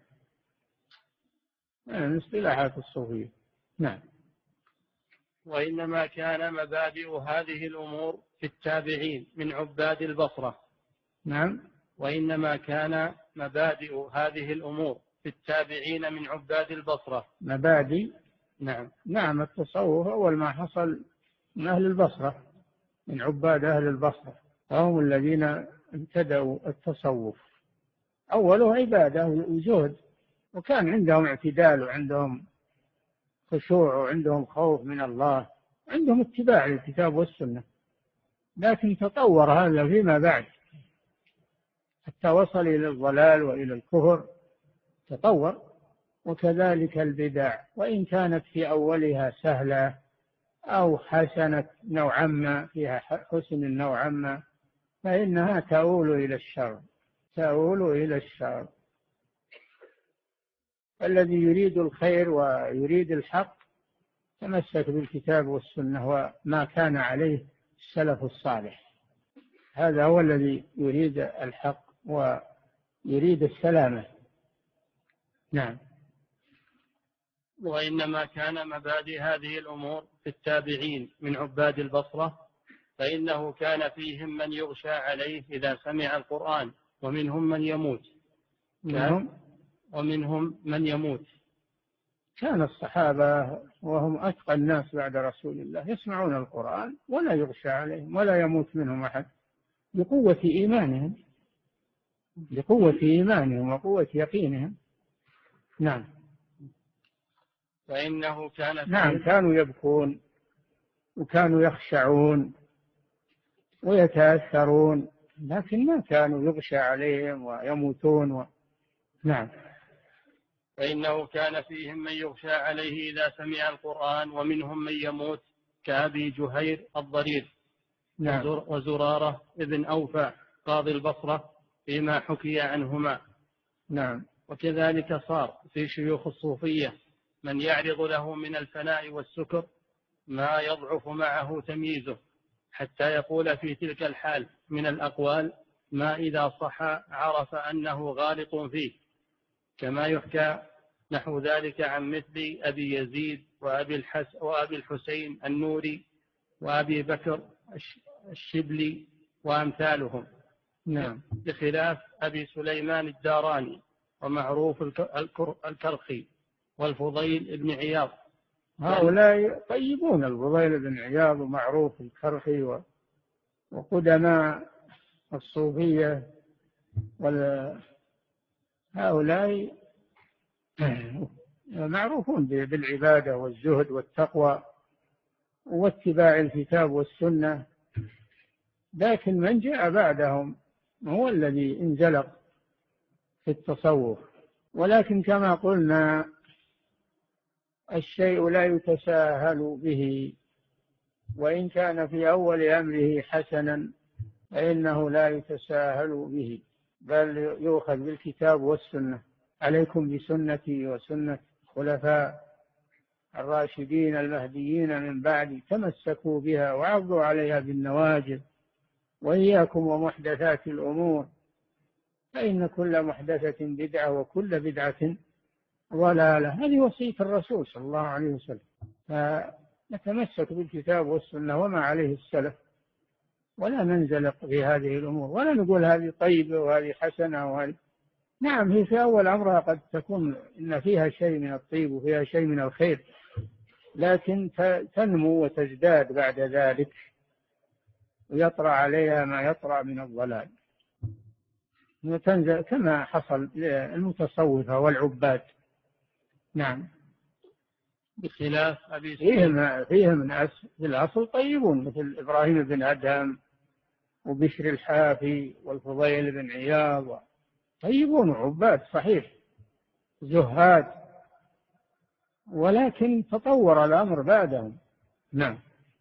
من اصطلاحات الصوفية. نعم. وإنما كان مبادئ هذه الأمور في التابعين من عباد البصرة. نعم. وإنما كان مبادئ هذه الأمور في التابعين من عباد البصرة. مبادئ. نعم. نعم. التصوف أول ما حصل من أهل البصرة، من عباد أهل البصرة، وهم الذين ابتدأوا التصوف. أوله عبادة وزهد، وكان عندهم اعتدال وعندهم خشوع وعندهم خوف من الله، عندهم اتباع للكتاب والسنة، لكن تطور هذا فيما بعد حتى وصل إلى الضلال وإلى الكفر، تطور. وكذلك البدع، وإن كانت في أولها سهلة أو حسنة نوعا ما، فيها حسن نوعا ما، فإنها تؤول إلى الشر تؤول إلى الشر. الذي يريد الخير ويريد الحق تمسك بالكتاب والسنة وما كان عليه السلف الصالح، هذا هو الذي يريد الحق ويريد السلامة. نعم. وإنما كان مبادئ هذه الأمور في التابعين من عباد البصرة، فإنه كان فيهم من يغشى عليه إذا سمع القرآن، ومنهم من يموت منهم ومنهم من يموت. كان الصحابة وهم أتقى الناس بعد رسول الله يسمعون القرآن ولا يغشى عليهم ولا يموت منهم أحد، بقوة إيمانهم بقوة إيمانهم وقوة يقينهم. نعم. فإنه كان نعم كانوا يبكون وكانوا يخشعون ويتأثرون، لكن ما كانوا يغشى عليهم ويموتون و... نعم. فإنه كان فيهم من يغشى عليه إذا سمع القرآن، ومنهم من يموت كأبي جهير الضرير. نعم. وزرارة ابن أوفى قاضي البصرة فيما حكي عنهما. نعم. وكذلك صار في شيوخ الصوفية من يعرض له من الفناء والسكر ما يضعف معه تمييزه، حتى يقول في تلك الحال من الأقوال ما إذا صح عرف أنه غالق فيه، كما يحكى نحو ذلك عن مثل أبي يزيد وأبي, الحس وأبي الحسين النوري وأبي بكر الشبلي وأمثالهم. نعم. بخلاف أبي سليمان الداراني ومعروف الكرخي والفضيل بن عياض. هؤلاء طيبون، الفضيل بن عياض ومعروف الكرخي وقدماء الصوفية، هؤلاء معروفون بالعبادة والزهد والتقوى واتباع الكتاب والسنة، لكن من جاء بعدهم هو الذي انزلق في التصوف. ولكن كما قلنا الشيء لا يتساهل به، وإن كان في أول أمره حسنا فإنه لا يتساهل به، بل يؤخذ بالكتاب والسنة. عليكم بسنتي وسنة الخلفاء الراشدين المهديين من بعد، تمسكوا بها وعضوا عليها بالنواجذ، وإياكم ومحدثات الأمور، فإن كل محدثة بدعة وكل بدعة ضلالة. هذه وصية الرسول صلى الله عليه وسلم، فنتمسك بالكتاب والسنة وما عليه السلف، ولا ننزلق في هذه الأمور، ولا نقول هذه طيبة وهذه حسنة وهذه. نعم هي في أول أمرها قد تكون إن فيها شيء من الطيب وفيها شيء من الخير، لكن تنمو وتزداد بعد ذلك، ويطرأ عليها ما يطرأ من الضلال، وتنزل كما حصل للمتصوفة والعباد. نعم. بخلاف أبي فيهم فيهم ناس في الأصل طيبون، مثل إبراهيم بن أدهم وبشر الحافي والفضيل بن عياض، طيبون وعباد صحيح زهاد، ولكن تطور الأمر بعدهم. نعم.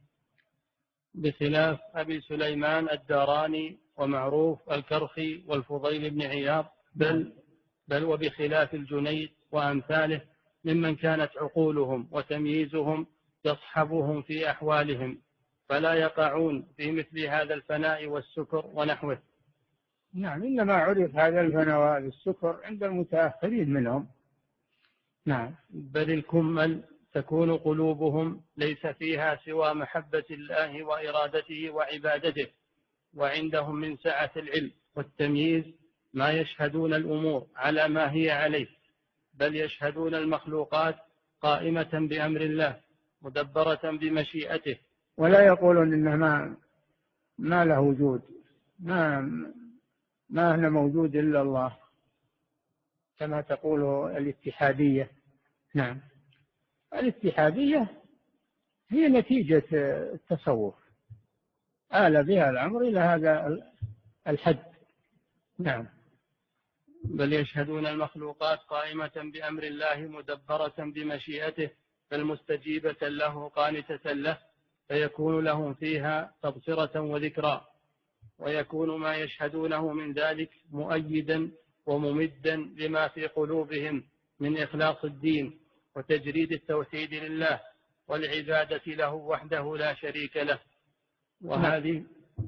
بخلاف أبي سليمان الداراني ومعروف الكرخي والفضيل بن عياض، بل, بل وبخلاف الجنيد وأمثاله ممن كانت عقولهم وتمييزهم يصحبهم في أحوالهم، فلا يقعون في مثل هذا الفناء والسكر ونحوه. نعم. إنما عرف هذا الفناء وهذا السكر عند المتأخرين منهم. نعم. بل الكمل تكون قلوبهم ليس فيها سوى محبة الله وإرادته وعبادته، وعندهم من سعة العلم والتمييز ما يشهدون الأمور على ما هي عليه، بل يشهدون المخلوقات قائمة بأمر الله مدبرة بمشيئته، ولا يقولون إنه ما, ما له وجود، ما, ما هنا موجود إلا الله كما تقول الاتحادية. نعم. الاتحادية هي نتيجة التصوف، آل بها الأمر إلى هذا الحد. نعم. بل يشهدون المخلوقات قائمة بأمر الله مدبرة بمشيئته، فالمستجيبة له قانتة له، فيكون لهم فيها تبصرة وذكرى، ويكون ما يشهدونه من ذلك مؤيدا وممدا لما في قلوبهم من إخلاص الدين وتجريد التوحيد لله والعبادة له وحده لا شريك له. وهذه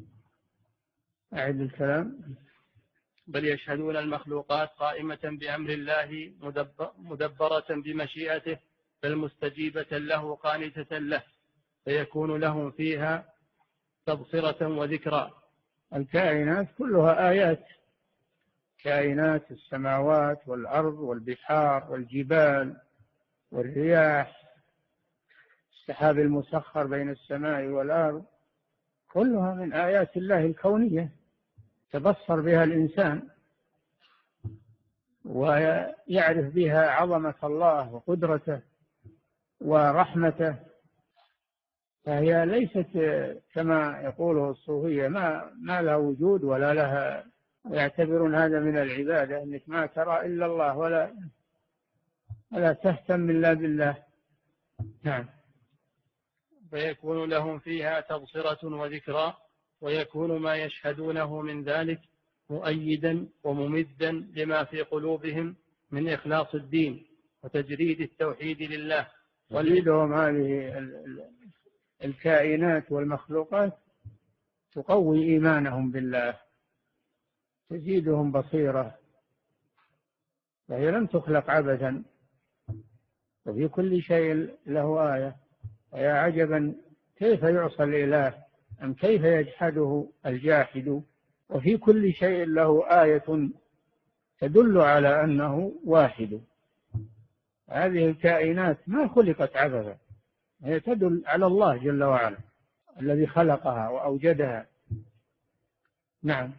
أعد الكلام. بل يشهدون المخلوقات قائمة بأمر الله مدبرة بمشيئته، فالمستجيبة له قانتة له، فيكون لهم فيها تبصرة وذكرى. الكائنات كلها آيات، كائنات السماوات والأرض والبحار والجبال والرياح، السحاب المسخر بين السماء والأرض، كلها من آيات الله الكونية تبصر بها الإنسان. ويعرف بها عظمة الله وقدرته ورحمته، فهي ليست كما يقوله الصوفية ما, ما لها وجود ولا لها، يعتبرون هذا من العبادة، أنك ما ترى إلا الله ولا ولا تهتم إلا بالله. نعم. فيكون لهم فيها تبصرة وذكرى، ويكون ما يشهدونه من ذلك مؤيدا وممدا لما في قلوبهم من إخلاص الدين وتجريد التوحيد لله. وليدهم هذه الكائنات والمخلوقات تقوي إيمانهم بالله، تزيدهم بصيرة، فهي لم تخلق عبثا، وفي كل شيء له آية. ويا عجبا كيف يعصى الإله أم كيف يجحده الجاحد، وفي كل شيء له آية تدل على أنه واحد. هذه الكائنات ما خلقت عبثا، هي تدل على الله جل وعلا الذي خلقها وأوجدها. نعم.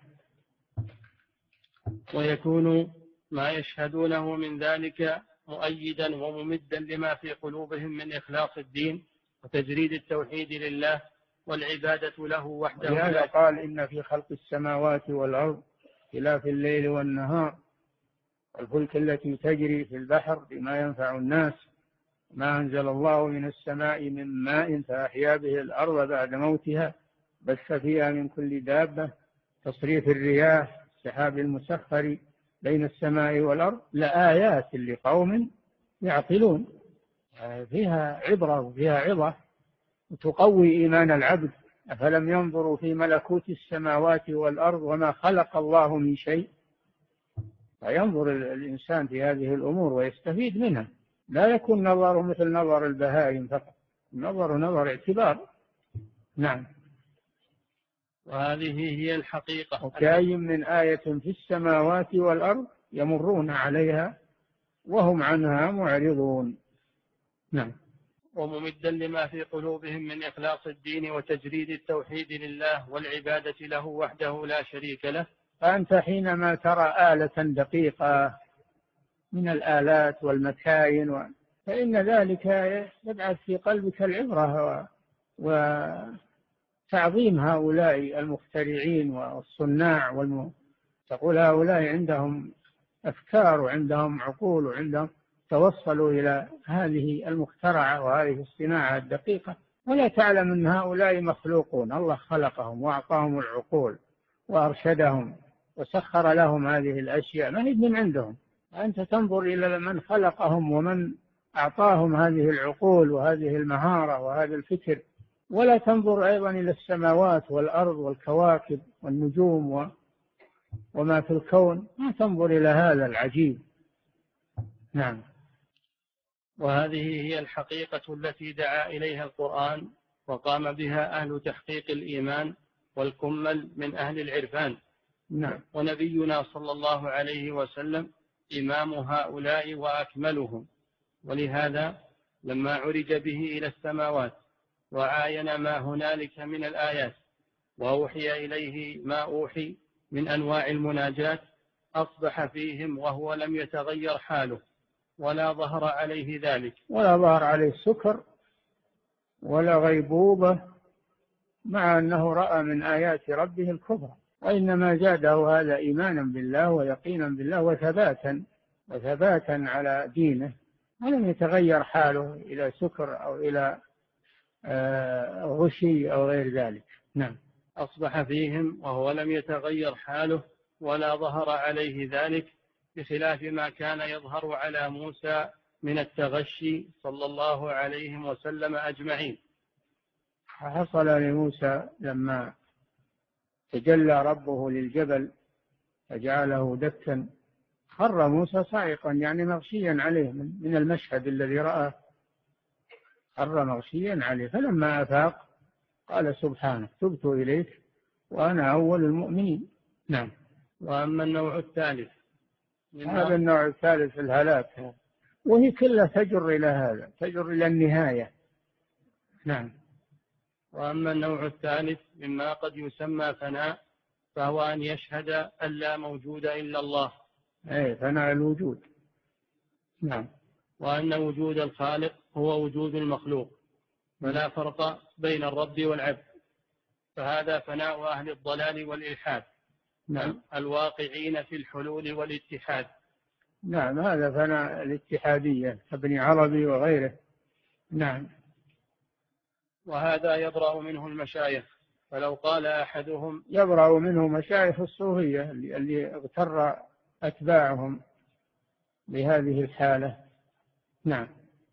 ويكون ما يشهدونه من ذلك مؤيدا وممدا لما في قلوبهم من إخلاص الدين وتجريد التوحيد لله والعبادة له وحده. لهذا قال إن في خلق السماوات والأرض اختلاف الليل والنهار والفلك التي تجري في البحر بما ينفع الناس ما أنزل الله من السماء من ماء فأحيا به الأرض بعد موتها بث فيها من كل دابة تصريف الرياح السحاب المسخر بين السماء والأرض لآيات لقوم يعقلون. فيها عبرة وفيها عظة وتقوي إيمان العبد. أفلم ينظروا في ملكوت السماوات والأرض وما خلق الله من شيء، فينظر الإنسان في هذه الأمور ويستفيد منها، لا يكون نظره مثل نظر البهائم فقط، نظر نظر اعتبار. نعم. وهذه هي الحقيقة. وكأي من آية في السماوات والأرض يمرون عليها وهم عنها معرضون. نعم. وممدا لما في قلوبهم من إخلاص الدين وتجريد التوحيد لله والعبادة له وحده لا شريك له. فأنت حينما ترى آلة دقيقة من الآلات والمكاين و... فإن ذلك يبعث في قلبك العبرة وتعظيم هؤلاء المخترعين والصناع والم... تقول هؤلاء عندهم أفكار وعندهم عقول وعندهم توصلوا إلى هذه المخترعة وهذه الصناعة الدقيقة، ولا تعلم أن هؤلاء مخلوقون، الله خلقهم وأعطاهم العقول وأرشدهم وسخر لهم هذه الأشياء، ما هي من عندهم. أنت تنظر إلى من خلقهم ومن أعطاهم هذه العقول وهذه المهارة وهذا الفكر، ولا تنظر أيضا إلى السماوات والأرض والكواكب والنجوم و... وما في الكون، ما تنظر إلى هذا العجيب. نعم. وهذه هي الحقيقة التي دعا إليها القرآن وقام بها أهل تحقيق الإيمان والكمل من أهل العرفان. نعم. ونبينا صلى الله عليه وسلم إمام هؤلاء وأكملهم، ولهذا لما عرج به إلى السماوات وعاين ما هنالك من الآيات وأوحي إليه ما أوحي من أنواع المناجاة أصبح فيهم وهو لم يتغير حاله ولا ظهر عليه ذلك، ولا ظهر عليه سكر ولا غيبوبة، مع أنه رأى من آيات ربه الكبرى، وإنما زاده هذا إيمانا بالله ويقينا بالله وثباتا وثباتا على دينه، ولم يتغير حاله إلى سكر أو إلى غشي أو غير ذلك. نعم. أصبح فيهم وهو لم يتغير حاله ولا ظهر عليه ذلك، بخلاف ما كان يظهر على موسى من التغشي صلى الله عليه وسلم أجمعين. حصل لموسى لما تجلى ربه للجبل فجعله دكا خر موسى صاعقا، يعني مغشيا عليه من المشهد الذي رآه، خر مغشيا عليه، فلما أفاق قال سبحانه تبت إليك وأنا أول المؤمنين. نعم. وأما النوع الثالث، هذا النوع الثالث الهلاك، وهي كلها تجر إلى هذا، تجر إلى النهاية. نعم. وأما النوع الثالث مما قد يسمى فناء، فهو أن يشهد أن لا موجود إلا الله أي فناء الوجود. نعم. وأن وجود الخالق هو وجود المخلوق، فلا فرق بين الرب والعبد، فهذا فناء أهل الضلال والإلحاد. نعم. الواقعين في الحلول والاتحاد. نعم، هذا فناء الاتحادية ابن عربي وغيره. نعم. وهذا يبرأ منه المشايخ، فلو قال أحدهم يبرأ منه مشايخ الصوفية اللي اغتر أتباعهم بهذه الحالة. نعم.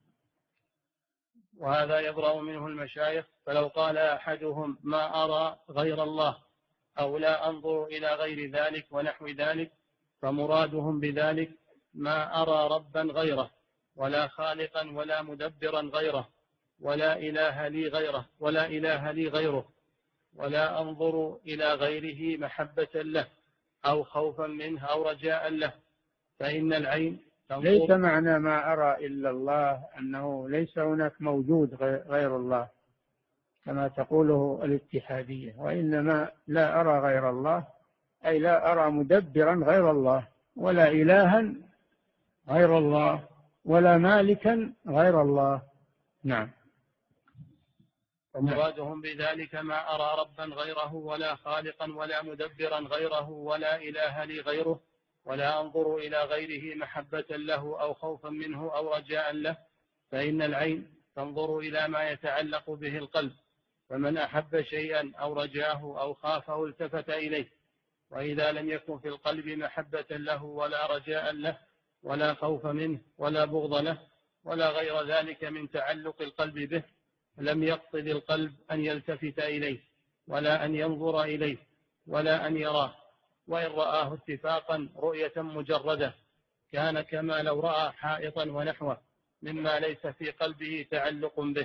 وهذا يبرأ منه المشايخ، فلو قال أحدهم ما أرى غير الله أو لا أنظر إلى غير ذلك ونحو ذلك، فمرادهم بذلك ما أرى ربا غيره ولا خالقا ولا مدبرا غيره ولا إله لي غيره ولا إله لي غيره ولا أنظر إلى غيره محبة له أو خوفا منه أو رجاء له، فإن العين تنظر. ليس معنى ما أرى إلا الله أنه ليس هناك موجود غير الله كما تقوله الاتحادية، وإنما لا أرى غير الله أي لا أرى مدبرا غير الله ولا إلها غير الله ولا مالكا غير الله. نعم. ومرادهم بذلك ما أرى ربا غيره ولا خالقا ولا مدبرا غيره ولا إله لي غيره ولا أنظر إلى غيره محبة له أو خوفا منه أو رجاء له، فإن العين تنظر إلى ما يتعلق به القلب، فمن أحب شيئا أو رجاه أو خافه التفت إليه، وإذا لم يكن في القلب محبة له ولا رجاء له ولا خوف منه ولا بغض له ولا غير ذلك من تعلق القلب به، لم يقصد القلب أن يلتفت إليه ولا أن ينظر إليه ولا أن يراه، وإن رآه اتفاقا رؤية مجردة كان كما لو رأى حائطا ونحوه مما ليس في قلبه تعلق به.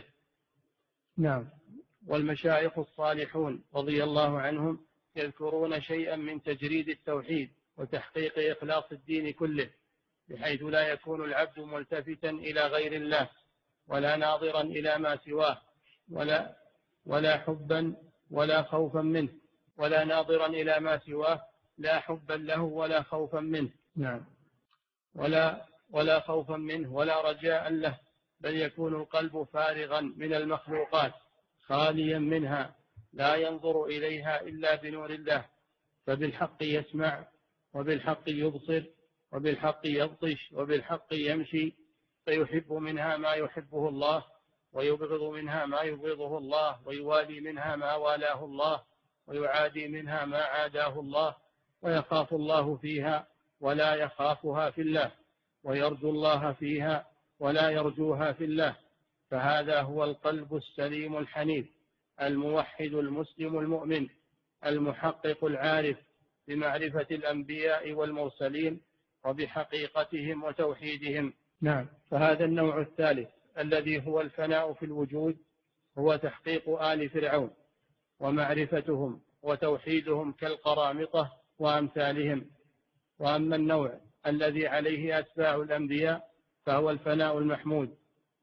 نعم. والمشايخ الصالحون رضي الله عنهم يذكرون شيئا من تجريد التوحيد وتحقيق إخلاص الدين كله، بحيث لا يكون العبد ملتفتا إلى غير الله ولا ناظرا إلى ما سواه ولا ولا حبا ولا خوفا منه ولا ناظرا إلى ما سواه لا حبا له ولا خوفا منه. نعم. ولا ولا خوفا منه ولا رجاء له، بل يكون القلب فارغا من المخلوقات خاليا منها لا ينظر إليها إلا بنور الله، فبالحق يسمع وبالحق يبصر وبالحق يبطش وبالحق يمشي، فيحب منها ما يحبه الله ويبغض منها ما يبغضه الله ويوالي منها ما والاه الله ويعادي منها ما عاداه الله، ويخاف الله فيها ولا يخافها في الله ويرجو الله فيها ولا يرجوها في الله، فهذا هو القلب السليم الحنيف الموحد المسلم المؤمن المحقق العارف بمعرفة الأنبياء والمرسلين وبحقيقتهم وتوحيدهم. نعم. فهذا النوع الثالث الذي هو الفناء في الوجود هو تحقيق آل فرعون ومعرفتهم وتوحيدهم كالقرامطة وأمثالهم. وأما النوع الذي عليه أتباع الأنبياء فهو الفناء المحمود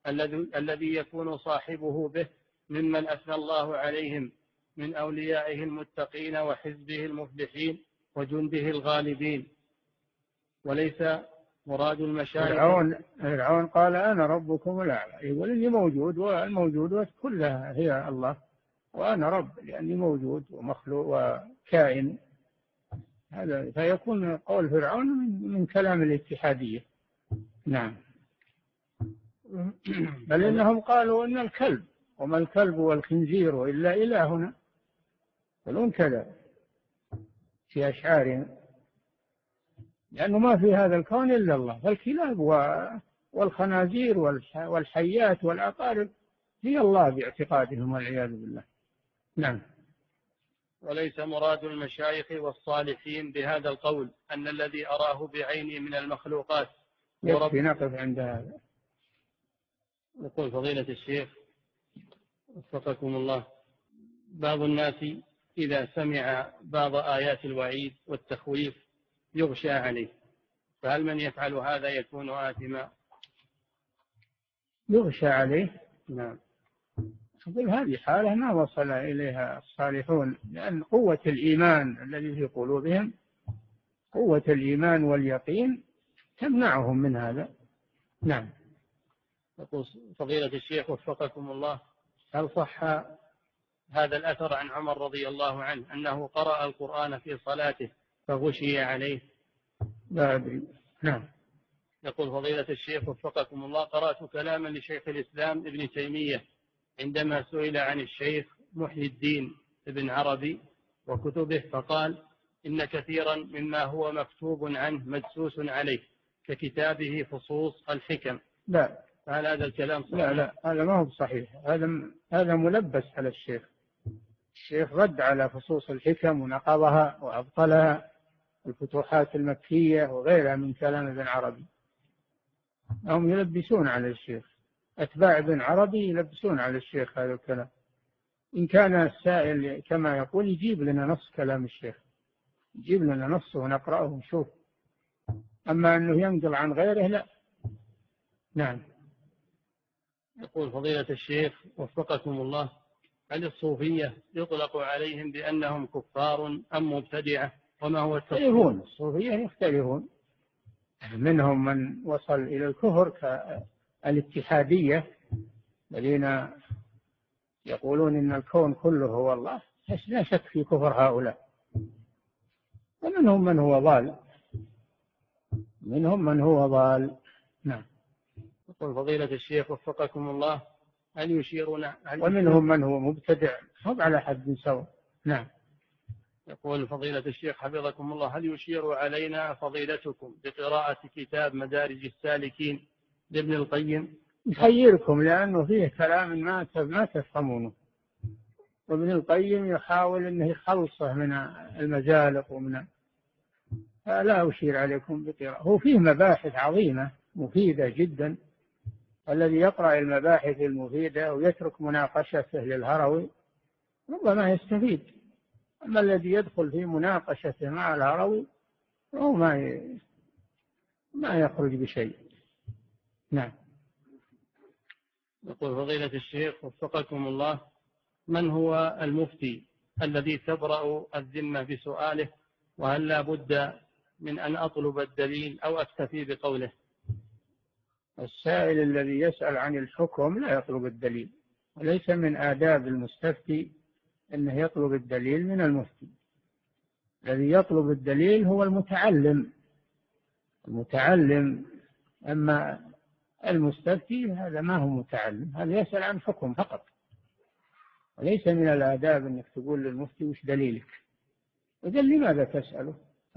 الذي يكون صاحبه به ممن أثنى الله عليهم من أوليائه المتقين وحزبه المفلحين وجنده الغالبين. وليس مراد المشايخ. فرعون فرعون قال أنا ربكم الأعلى، يقول إني موجود والموجودات كلها هي الله وأنا رب لأني موجود ومخلوق وكائن، هذا فيكون قول فرعون من كلام الاتحادية. نعم. بل إنهم قالوا إن الكلب وما الكلب والخنزير إلا إلهنا، يقولون كذا في أشعارهم، لأنه ما في هذا الكون إلا الله، فالكلاب والخنازير والحيات والعقارب هي الله باعتقادهم والعياذ بالله. نعم. وليس مراد المشايخ والصالحين بهذا القول أن الذي أراه بعيني من المخلوقات. يكفي نقف عند هذا. يقول فضيلة الشيخ وفقكم الله، بعض الناس إذا سمع بعض آيات الوعيد والتخويف يغشى عليه، فهل من يفعل هذا يكون آثما؟ يغشى عليه؟ نعم. أقول هذه حالة ما وصل إليها الصالحون، لأن قوة الإيمان الذي في قلوبهم قوة الإيمان واليقين تمنعهم من هذا. نعم. يقول فضيلة الشيخ وفقكم الله، هل صح هذا الأثر عن عمر رضي الله عنه أنه قرأ القرآن في صلاته فغشي عليه؟ لا أدري. نعم. يقول فضيلة الشيخ وفقكم الله، قرأت كلاما لشيخ الإسلام ابن تيمية عندما سئل عن الشيخ محي الدين ابن عربي وكتبه، فقال إن كثيرا مما هو مكتوب عنه مدسوس عليه ككتابه فصوص الحكم. لا. فهل هذا الكلام صحيح؟ لا لا، هذا ما هو صحيح. هذا هذا ملبس على الشيخ. الشيخ رد على فصوص الحكم ونقضها وأبطلها، الفتوحات المكية وغيرها من كلام ابن عربي. هم يلبسون على الشيخ، أتباع ابن عربي يلبسون على الشيخ هذا الكلام. إن كان السائل كما يقول يجيب لنا نص كلام الشيخ، يجيب لنا نصه ونقرأه ونشوف. أما أنه ينقل عن غيره لا. نعم. يقول فضيلة الشيخ وفقكم الله، هل الصوفية يطلق عليهم بأنهم كفار أم مبتدعة؟ وما هو التفسير؟ الصوفية يختلفون، منهم من وصل إلى الكفر كالاتحادية الذين يقولون إن الكون كله هو الله، لا شك في كفر هؤلاء. ومنهم من هو ضال، منهم من هو ضال. نعم. يقول فضيلة الشيخ وفقكم الله، هل يشيرون هل ومنهم من هو مبتدع، هم على حد سواء. نعم. يقول فضيلة الشيخ حفظكم الله، هل يشير علينا فضيلتكم بقراءة كتاب مدارج السالكين لابن القيم؟ يخيركم، لأنه فيه كلام ما ما تفهمونه، وابن القيم يحاول أنه يخلصه من المزالق ومن، لا أشير عليكم بقراءة. هو فيه مباحث عظيمة مفيدة جدا، الذي يقرأ المباحث المفيدة ويترك مناقشته للهروي ربما يستفيد. أما الذي يدخل في مناقشته مع الهروي هو ما ما يخرج بشيء. نعم. يقول فضيلة الشيخ وفقكم الله، من هو المفتي الذي تبرأ الذمة بسؤاله، وهل لا بد من أن أطلب الدليل أو أكتفي بقوله؟ السائل الذي يسأل عن الحكم لا يطلب الدليل، وليس من آداب المستفتي أنه يطلب الدليل من المفتي. الذي يطلب الدليل هو المتعلم المتعلم أما المستفتي هذا ما هو متعلم، هذا يسأل عن حكم فقط. وليس من الآداب أنك تقول للمفتي وش دليلك، إذن لماذا تسأله؟ ف...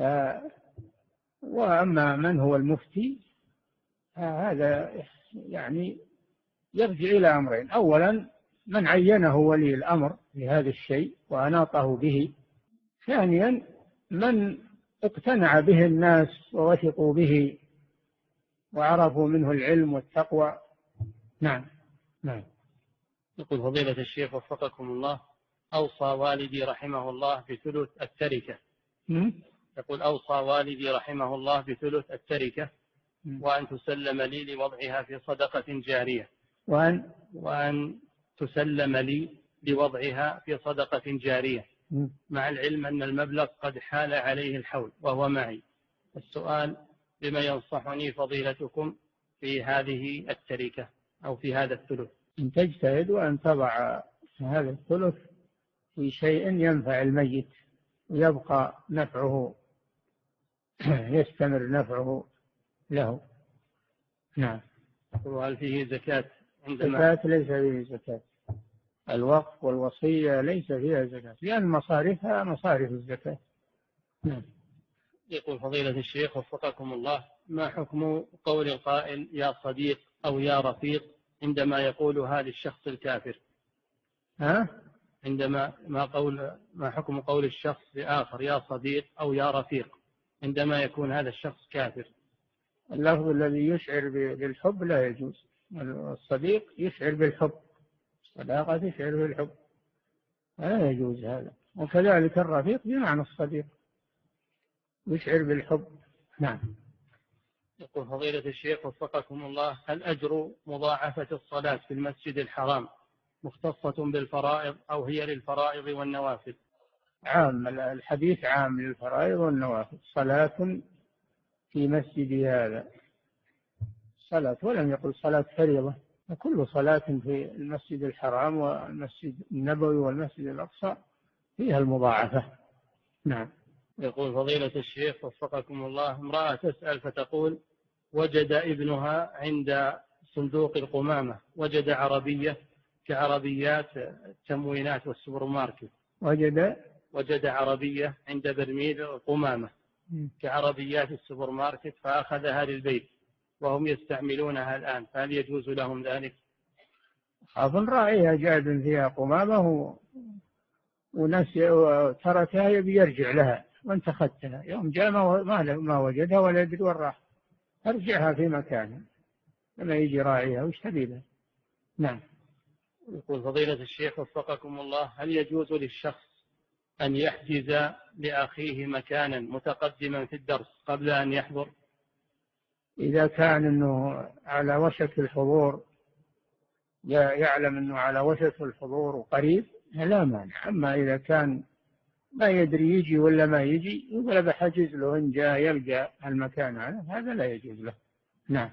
وأما من هو المفتي هذا يعني يرجع إلى أمرين: أولا من عينه ولي الأمر لهذا الشيء وأناطه به، ثانيا من اقتنع به الناس ووثقوا به وعرفوا منه العلم والتقوى. نعم. نعم. يقول فضيلة الشيخ وفقكم الله، أوصى والدي رحمه الله بثلث التركة. م? يقول أوصى والدي رحمه الله بثلث التركة وأن تسلم لي لوضعها في صدقة جارية. وأن وأن تسلم لي لوضعها في صدقة جارية، م? مع العلم أن المبلغ قد حال عليه الحول وهو معي. السؤال: بما ينصحني فضيلتكم في هذه التركة أو في هذا الثلث؟ أن تجتهد وأن تضع هذا الثلث في شيء ينفع الميت ويبقى نفعه يستمر نفعه له. نعم. وهل فيه زكاة؟ عندما زكاة ليس فيه زكاة. الوقف والوصية ليس فيها زكاة، لأن مصارفها مصارف الزكاة. نعم. يقول فضيلة الشيخ وفقكم الله، ما حكم قول القائل يا صديق أو يا رفيق عندما يقول هذا الشخص الكافر؟ ها؟ عندما ما قول ما حكم قول الشخص لآخر يا صديق أو يا رفيق عندما يكون هذا الشخص كافر؟ اللفظ الذي يشعر بالحب لا يجوز. الصديق يشعر بالحب، الصداقة تشعر بالحب، لا يجوز هذا. وكذلك الرفيق بمعنى الصديق يشعر بالحب. نعم. يقول فضيلة الشيخ وفقكم الله، هل أجر مضاعفة الصلاة في المسجد الحرام مختصة بالفرائض أو هي للفرائض والنوافل؟ عام، الحديث عام للفرائض والنوافل. صلاة في مسجد هذا صلاة، ولم يقل صلاة فريضة. وكل صلاة في المسجد الحرام والمسجد النبوي والمسجد الأقصى فيها المضاعفة. نعم. يقول فضيلة الشيخ وفقكم الله، امرأة تسأل فتقول وجد ابنها عند صندوق القمامة وجد عربية كعربيات التموينات والسوبر ماركت، وجد وجد عربية عند برميل القمامة كعربيات السوبر ماركت فأخذها للبيت وهم يستعملونها الآن، فهل يجوز لهم ذلك؟ خاف رأيها جاد فيها قمامة ونسي وتركها يبي يرجع لها، وانت أخذتها يوم جاء ما وجدها ولا يدري وين راح، ارجعها في مكانها لما يجي راعيها وش تبي. نعم. يقول فضيلة الشيخ وفقكم الله، هل يجوز للشخص أن يحجز لأخيه مكانا متقدما في الدرس قبل أن يحضر؟ إذا كان أنه على وشك الحضور، يعلم أنه على وشك الحضور وقريب لا مانع. أما إذا كان ما يدري يجي ولا ما يجي يقول بحجز له إن جاء يلقى المكان هذا، هذا لا يجوز له. نعم.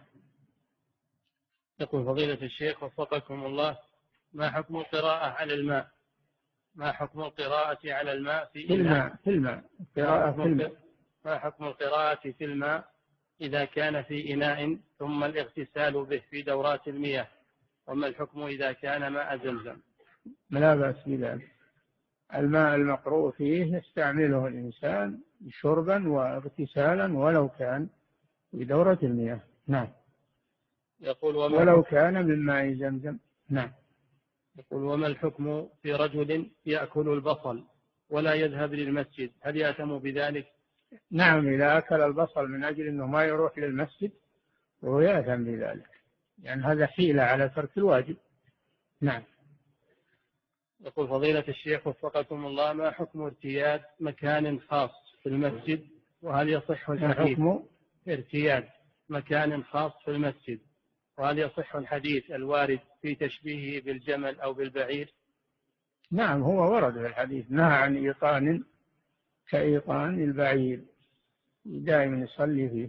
يقول فضيلة الشيخ وفقكم الله، ما حكم القراءة على الماء؟ ما حكم القراءة على الماء في, في الماء؟ في الماء قراءة في الماء. ما حكم القراءة في الماء إذا كان في إناء ثم الاغتسال به في دورات المياه؟ وما الحكم إذا كان ماء زمزم؟ لا بأس بذلك. الماء المقروء فيه يستعمله الإنسان شربا واغتسالا ولو كان في دورة المياه. نعم. يقول ولو كان من ماء زمزم. نعم. يقول وما الحكم في رجل يأكل البصل ولا يذهب للمسجد، هل يأثم بذلك؟ نعم، إذا أكل البصل من أجل أنه ما يروح للمسجد وهو يأثم بذلك، يعني هذا حيلة على ترك الواجب. نعم. يقول فضيلة الشيخ وفقكم الله، ما حكم ارتياد مكان خاص في المسجد، وهل يصح الحديث؟ حكم ارتياد مكان خاص في المسجد، وهل يصح الحديث الوارد في تشبيهه بالجمل أو بالبعير؟ نعم، هو ورد في الحديث نهى عن إيطان كإيطان البعير، دائما يصلي فيه.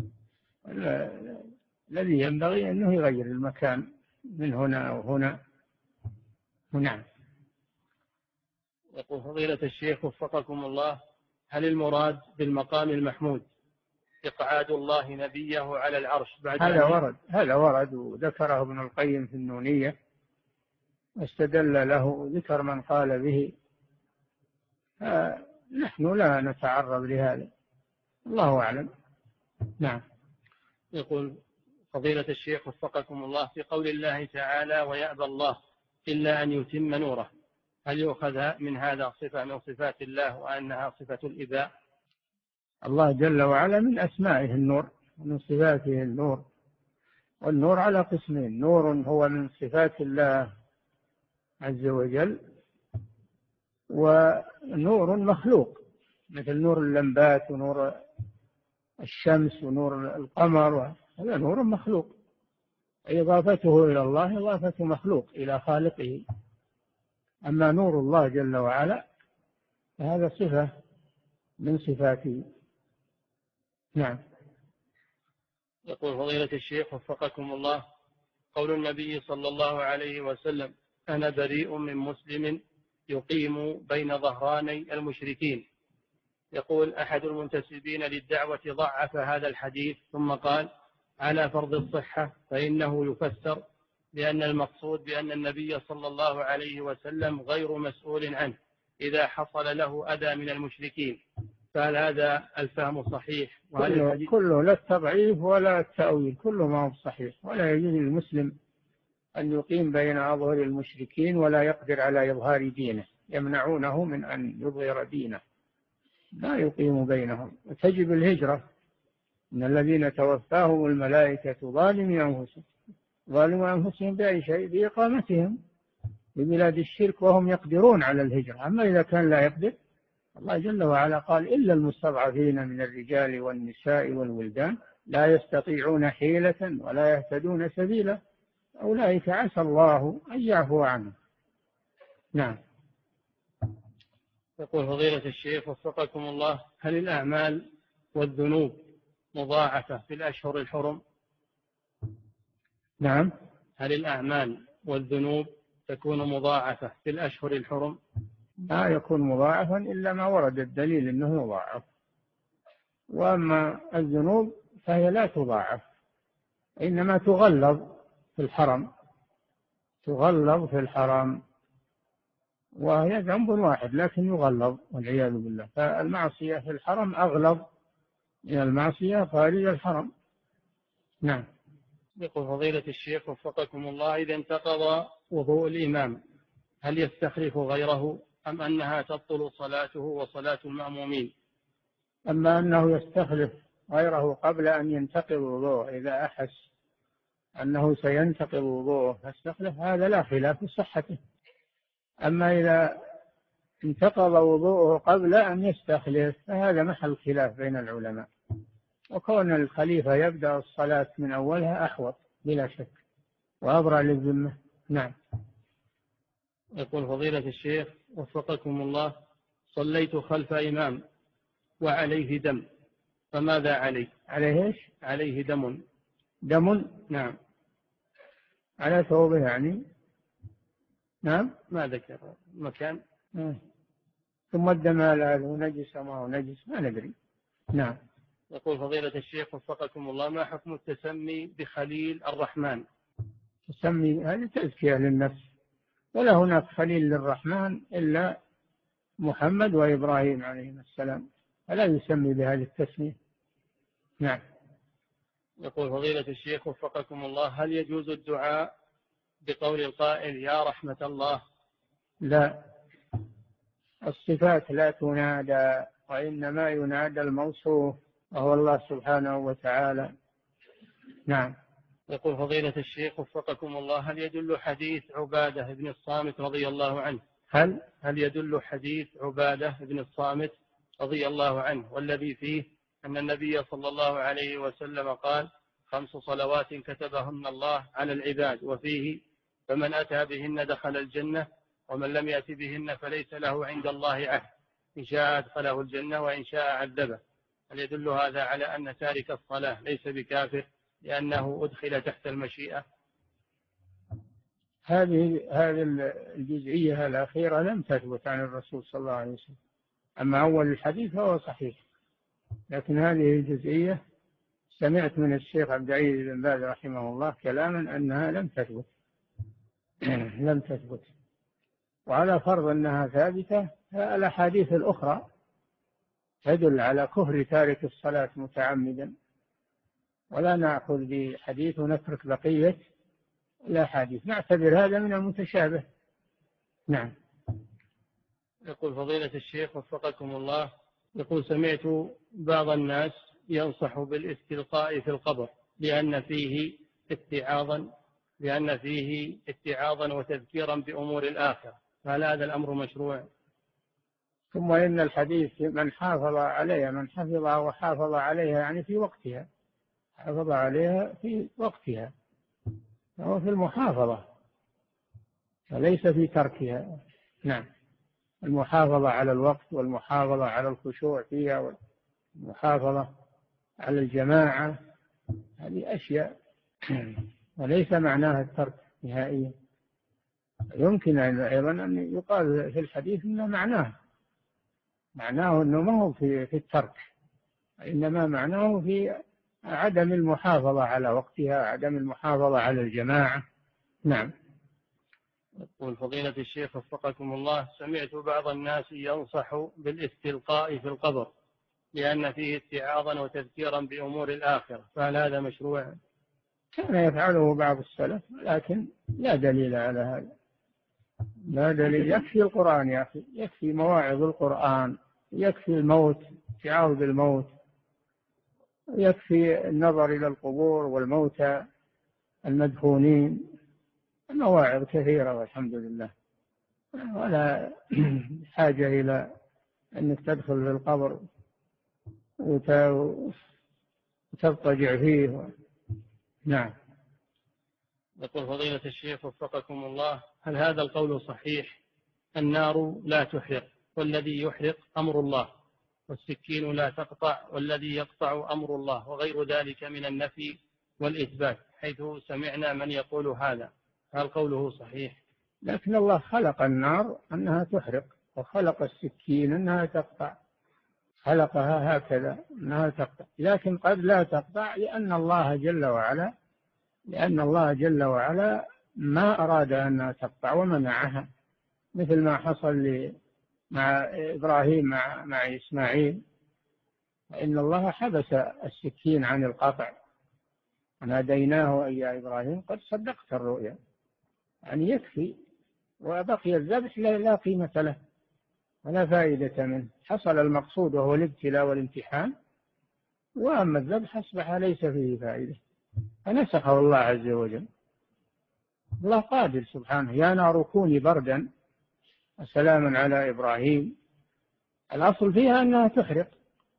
الذي ينبغي أنه يغير المكان من هنا أو هنا. نعم. يقول فضيلة الشيخ وفقكم الله، هل المراد بالمقام المحمود إقعاد الله نبيه على العرش بعد؟ هذا ورد، هذا ورد وذكره ابن القيم في النونية واستدل له ذكر من قال به. نحن لا نتعرض لهذا، الله أعلم. نعم. يقول فضيلة الشيخ وفقكم الله، في قول الله تعالى ويأبى الله إلا أن يتم نوره، هل يؤخذ من هذا صفة من صفات الله وأنها صفة الإباء؟ الله جل وعلا من أسمائه النور ومن صفاته النور، والنور على قسمين: نور هو من صفات الله عز وجل، ونور مخلوق مثل نور اللمبات ونور الشمس ونور القمر، هذا نور مخلوق. إضافته إلى الله إضافة مخلوق إلى خالقه. أما نور الله جل وعلا فهذا صفة من صفاته. نعم. يقول فضيلة الشيخ وفقكم الله، قول النبي صلى الله عليه وسلم أنا بريء من مسلم يقيم بين ظهراني المشركين، يقول أحد المنتسبين للدعوة ضعف هذا الحديث ثم قال على فرض الصحة فإنه يفسر لأن المقصود بأن النبي صلى الله عليه وسلم غير مسؤول عنه إذا حصل له أذى من المشركين، فهل هذا الفهم صحيح؟ كله, كله لا التضعيف ولا التأويل، كله ما هو صحيح. ولا يجوز للمسلم أن يقيم بين أظهر المشركين ولا يقدر على إظهار دينه، يمنعونه من أن يظهر دينه، لا يقيم بينهم. وتجب الهجرة من الذين توفاهم الملائكة ظالمي أنفسهم ظالموا أنفسهم بأي شيء؟ بإقامتهم ببلاد الشرك وهم يقدرون على الهجرة. أما إذا كان لا يقدر، الله جل وعلا قال إلا المستضعفين من الرجال والنساء والولدان لا يستطيعون حيلة ولا يهتدون سبيلا أولئك عسى الله أن يعفو عنهم. نعم. يقول فضيلة الشيخ وفقكم الله: هل الأعمال والذنوب مضاعفة في الأشهر الحرم؟ نعم. هل الأعمال والذنوب تكون مضاعفة في الأشهر الحرم؟ لا يكون مضاعفا إلا ما ورد الدليل أنه يضاعف، وأما الذنوب فهي لا تضاعف، إنما تغلظ في الحرم، تغلظ في الحرم، وهي ذنب واحد لكن يغلظ والعياذ بالله. فالمعصية في الحرم أغلظ من المعصية خارج الحرم. نعم. يقول فضيلة الشيخ وفقكم الله: إذا انتقض وضوء الإمام هل يستخلف غيره أم أنها تبطل صلاته وصلاة المأمومين؟ أما أنه يستخلف غيره قبل أن ينتقض وضوءه، إذا أحس أنه سينتقض وضوءه فاستخلف، هذا لا خلاف في صحته. أما إذا انتقض وضوءه قبل أن يستخلف فهذا محل خلاف بين العلماء، وكون الخليفة يبدأ الصلاة من أولها أحوط بلا شك وأبرأ للذمة. نعم. يقول فضيلة الشيخ وفقكم الله: صليت خلف إمام وعليه دم، فماذا عليه؟ عليه إيش؟ عليه دم. دم؟ نعم. على ثوبه يعني؟ نعم. ما ذكر مكان. آه. ثم الدم هذا نجس ما هو نجس ما ندري. نعم. يقول فضيلة الشيخ وفقكم الله: ما حكم التسمي بخليل الرحمن؟ تسمي هذه تزكية للنفس، ولا هناك خليل للرحمن إلا محمد وإبراهيم عليهما السلام، فلا يسمي بهذه التسمية. نعم. يقول فضيلة الشيخ وفقكم الله: هل يجوز الدعاء بقول القائل يا رحمة الله؟ لا، الصفات لا تنادى، وإنما ينادى الموصوف وهو الله سبحانه وتعالى. نعم. يقول فضيلة الشيخ وفقكم الله: هل يدل حديث عبادة بن الصامت رضي الله عنه هل هل يدل حديث عبادة بن الصامت رضي الله عنه والذي فيه أن النبي صلى الله عليه وسلم قال: خمس صلوات كتبهن الله على العباد، وفيه: فمن أتى بهن دخل الجنة، ومن لم يأت بهن فليس له عند الله عهد، إن شاء أدخله الجنة وإن شاء عذبه. هل يدل هذا على أن تارك الصلاة ليس بكافر لأنه أدخل تحت المشيئة؟ هذه هذه الجزئية الأخيرة لم تثبت عن الرسول صلى الله عليه وسلم، أما أول الحديث فهو صحيح، لكن هذه الجزئية سمعت من الشيخ عبد العزيز بن باز رحمه الله كلاما أنها لم تثبت لم تثبت وعلى فرض أنها ثابتة فالأحاديث الأخرى تدل على كفر تارك الصلاة متعمدا، ولا نأخذ بحديث ونترك بقية الأحاديث، نعتبر هذا من المتشابه. نعم. يقول فضيلة الشيخ وفقكم الله: يقول سمعت بعض الناس ينصح بالاستلقاء في القبر لأن فيه اتعاظا لأن فيه اتعاظا وتذكيرا بأمور الآخرة، فهل هذا الأمر مشروع؟ ثم إن الحديث من حافظ عليها من حفظها وحافظ عليها يعني في وقتها، حافظ عليها في وقتها، فهو في المحافظة فليس في تركها. نعم. المحافظة على الوقت والمحافظة على الخشوع فيها والمحافظة على الجماعة، هذه أشياء وليس معناها الترك نهائيا. يمكن أيضا أن يقال في الحديث أن معناه معناه أنه ما هو في, في الترك، إنما معناه في عدم المحافظة على وقتها، عدم المحافظة على الجماعة. نعم. يقول فضيلة الشيخ وفقكم الله: سمعت بعض الناس ينصح بالاستلقاء في القبر لأن فيه اتعاظا وتذكيرا بأمور الآخرة، فهل هذا مشروع؟ كان يفعله بعض السلف لكن لا دليل على هذا، لا دليل. يكفي القرآن يا أخي، يكفي مواعظ القرآن، يكفي الموت، اتعاظ بالموت، يكفي النظر إلى القبور والموتى المدفونين، المواعظ كثيرة والحمد لله، ولا حاجة إلى أنك تدخل في القبر وتضطجع فيه. نعم. يقول فضيلة الشيخ وفقكم الله: هل هذا القول صحيح: النار لا تحرق والذي يحرق أمر الله، والسكين لا تقطع والذي يقطع أمر الله، وغير ذلك من النفي والإثبات، حيث سمعنا من يقول هذا. هل قوله صحيح؟ لكن الله خلق النار أنها تحرق، وخلق السكين أنها تقطع، خلقها هكذا أنها تقطع، لكن قد لا تقطع لأن الله جل وعلا لأن الله جل وعلا ما أراد أنها تقطع ومنعها، مثل ما حصل مع إبراهيم مع, مع إسماعيل، فإن الله حبس السكين عن القطع، وناديناه أي يا إبراهيم قد صدقت الرؤيا، يعني يكفي، وبقي الذبح لا قيمة له ولا فائدة منه، حصل المقصود وهو الابتلاء والامتحان، وأما الذبح أصبح ليس فيه فائدة، فنسخه الله عز وجل. الله قادر سبحانه، يا نار كوني بردا وسلاما على إبراهيم، الأصل فيها أنها تحرق،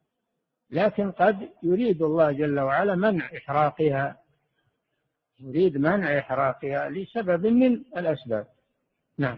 لكن قد يريد الله جل وعلا منع إحراقها، يريد منع إحراقها لسبب من الأسباب. نعم.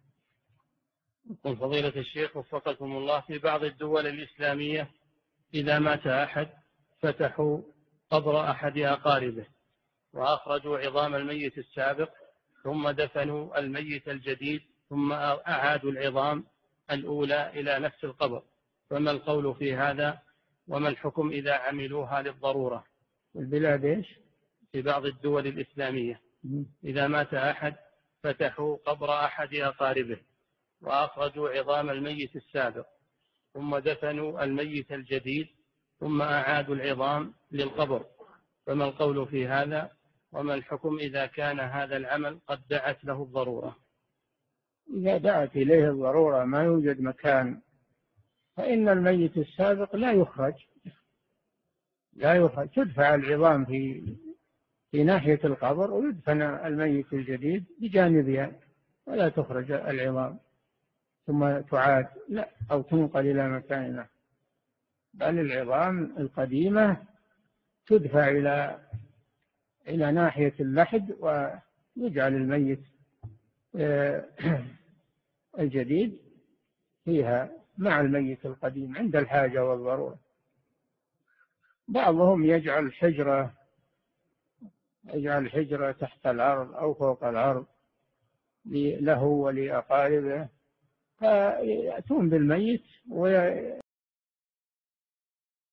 يقول فضيلة الشيخ وفقكم الله، في بعض الدول الإسلامية إذا مات أحد فتحوا قبر أحد أقاربه وأخرجوا عظام الميت السابق ثم دفنوا الميت الجديد ثم أعادوا العظام الأولى إلى نفس القبر، فما القول في هذا وما الحكم إذا عملوها للضرورة؟ البلاد إيش؟ في بعض الدول الإسلامية إذا مات أحد فتحوا قبر أحد أقاربه وأخرجوا عظام الميت السابق ثم دفنوا الميت الجديد ثم أعادوا العظام للقبر، فما القول في هذا وما الحكم إذا كان هذا العمل قد دعت له الضرورة؟ إذا دعت إليه الضرورة ما يوجد مكان، فإن الميت السابق لا يخرج لا يخرج تدفع العظام في في ناحية القبر ويدفن الميت الجديد بجانبها، ولا تخرج العظام ثم تعاد لا أو تنقل إلى مكانها، بل العظام القديمة تدفع إلى إلى ناحية اللحد ويجعل الميت الجديد فيها مع الميت القديم عند الحاجة والضرورة. بعضهم يجعل حجرة يجعل حجرة تحت الأرض أو فوق الأرض له ولأقاربه، فيأتون بالميت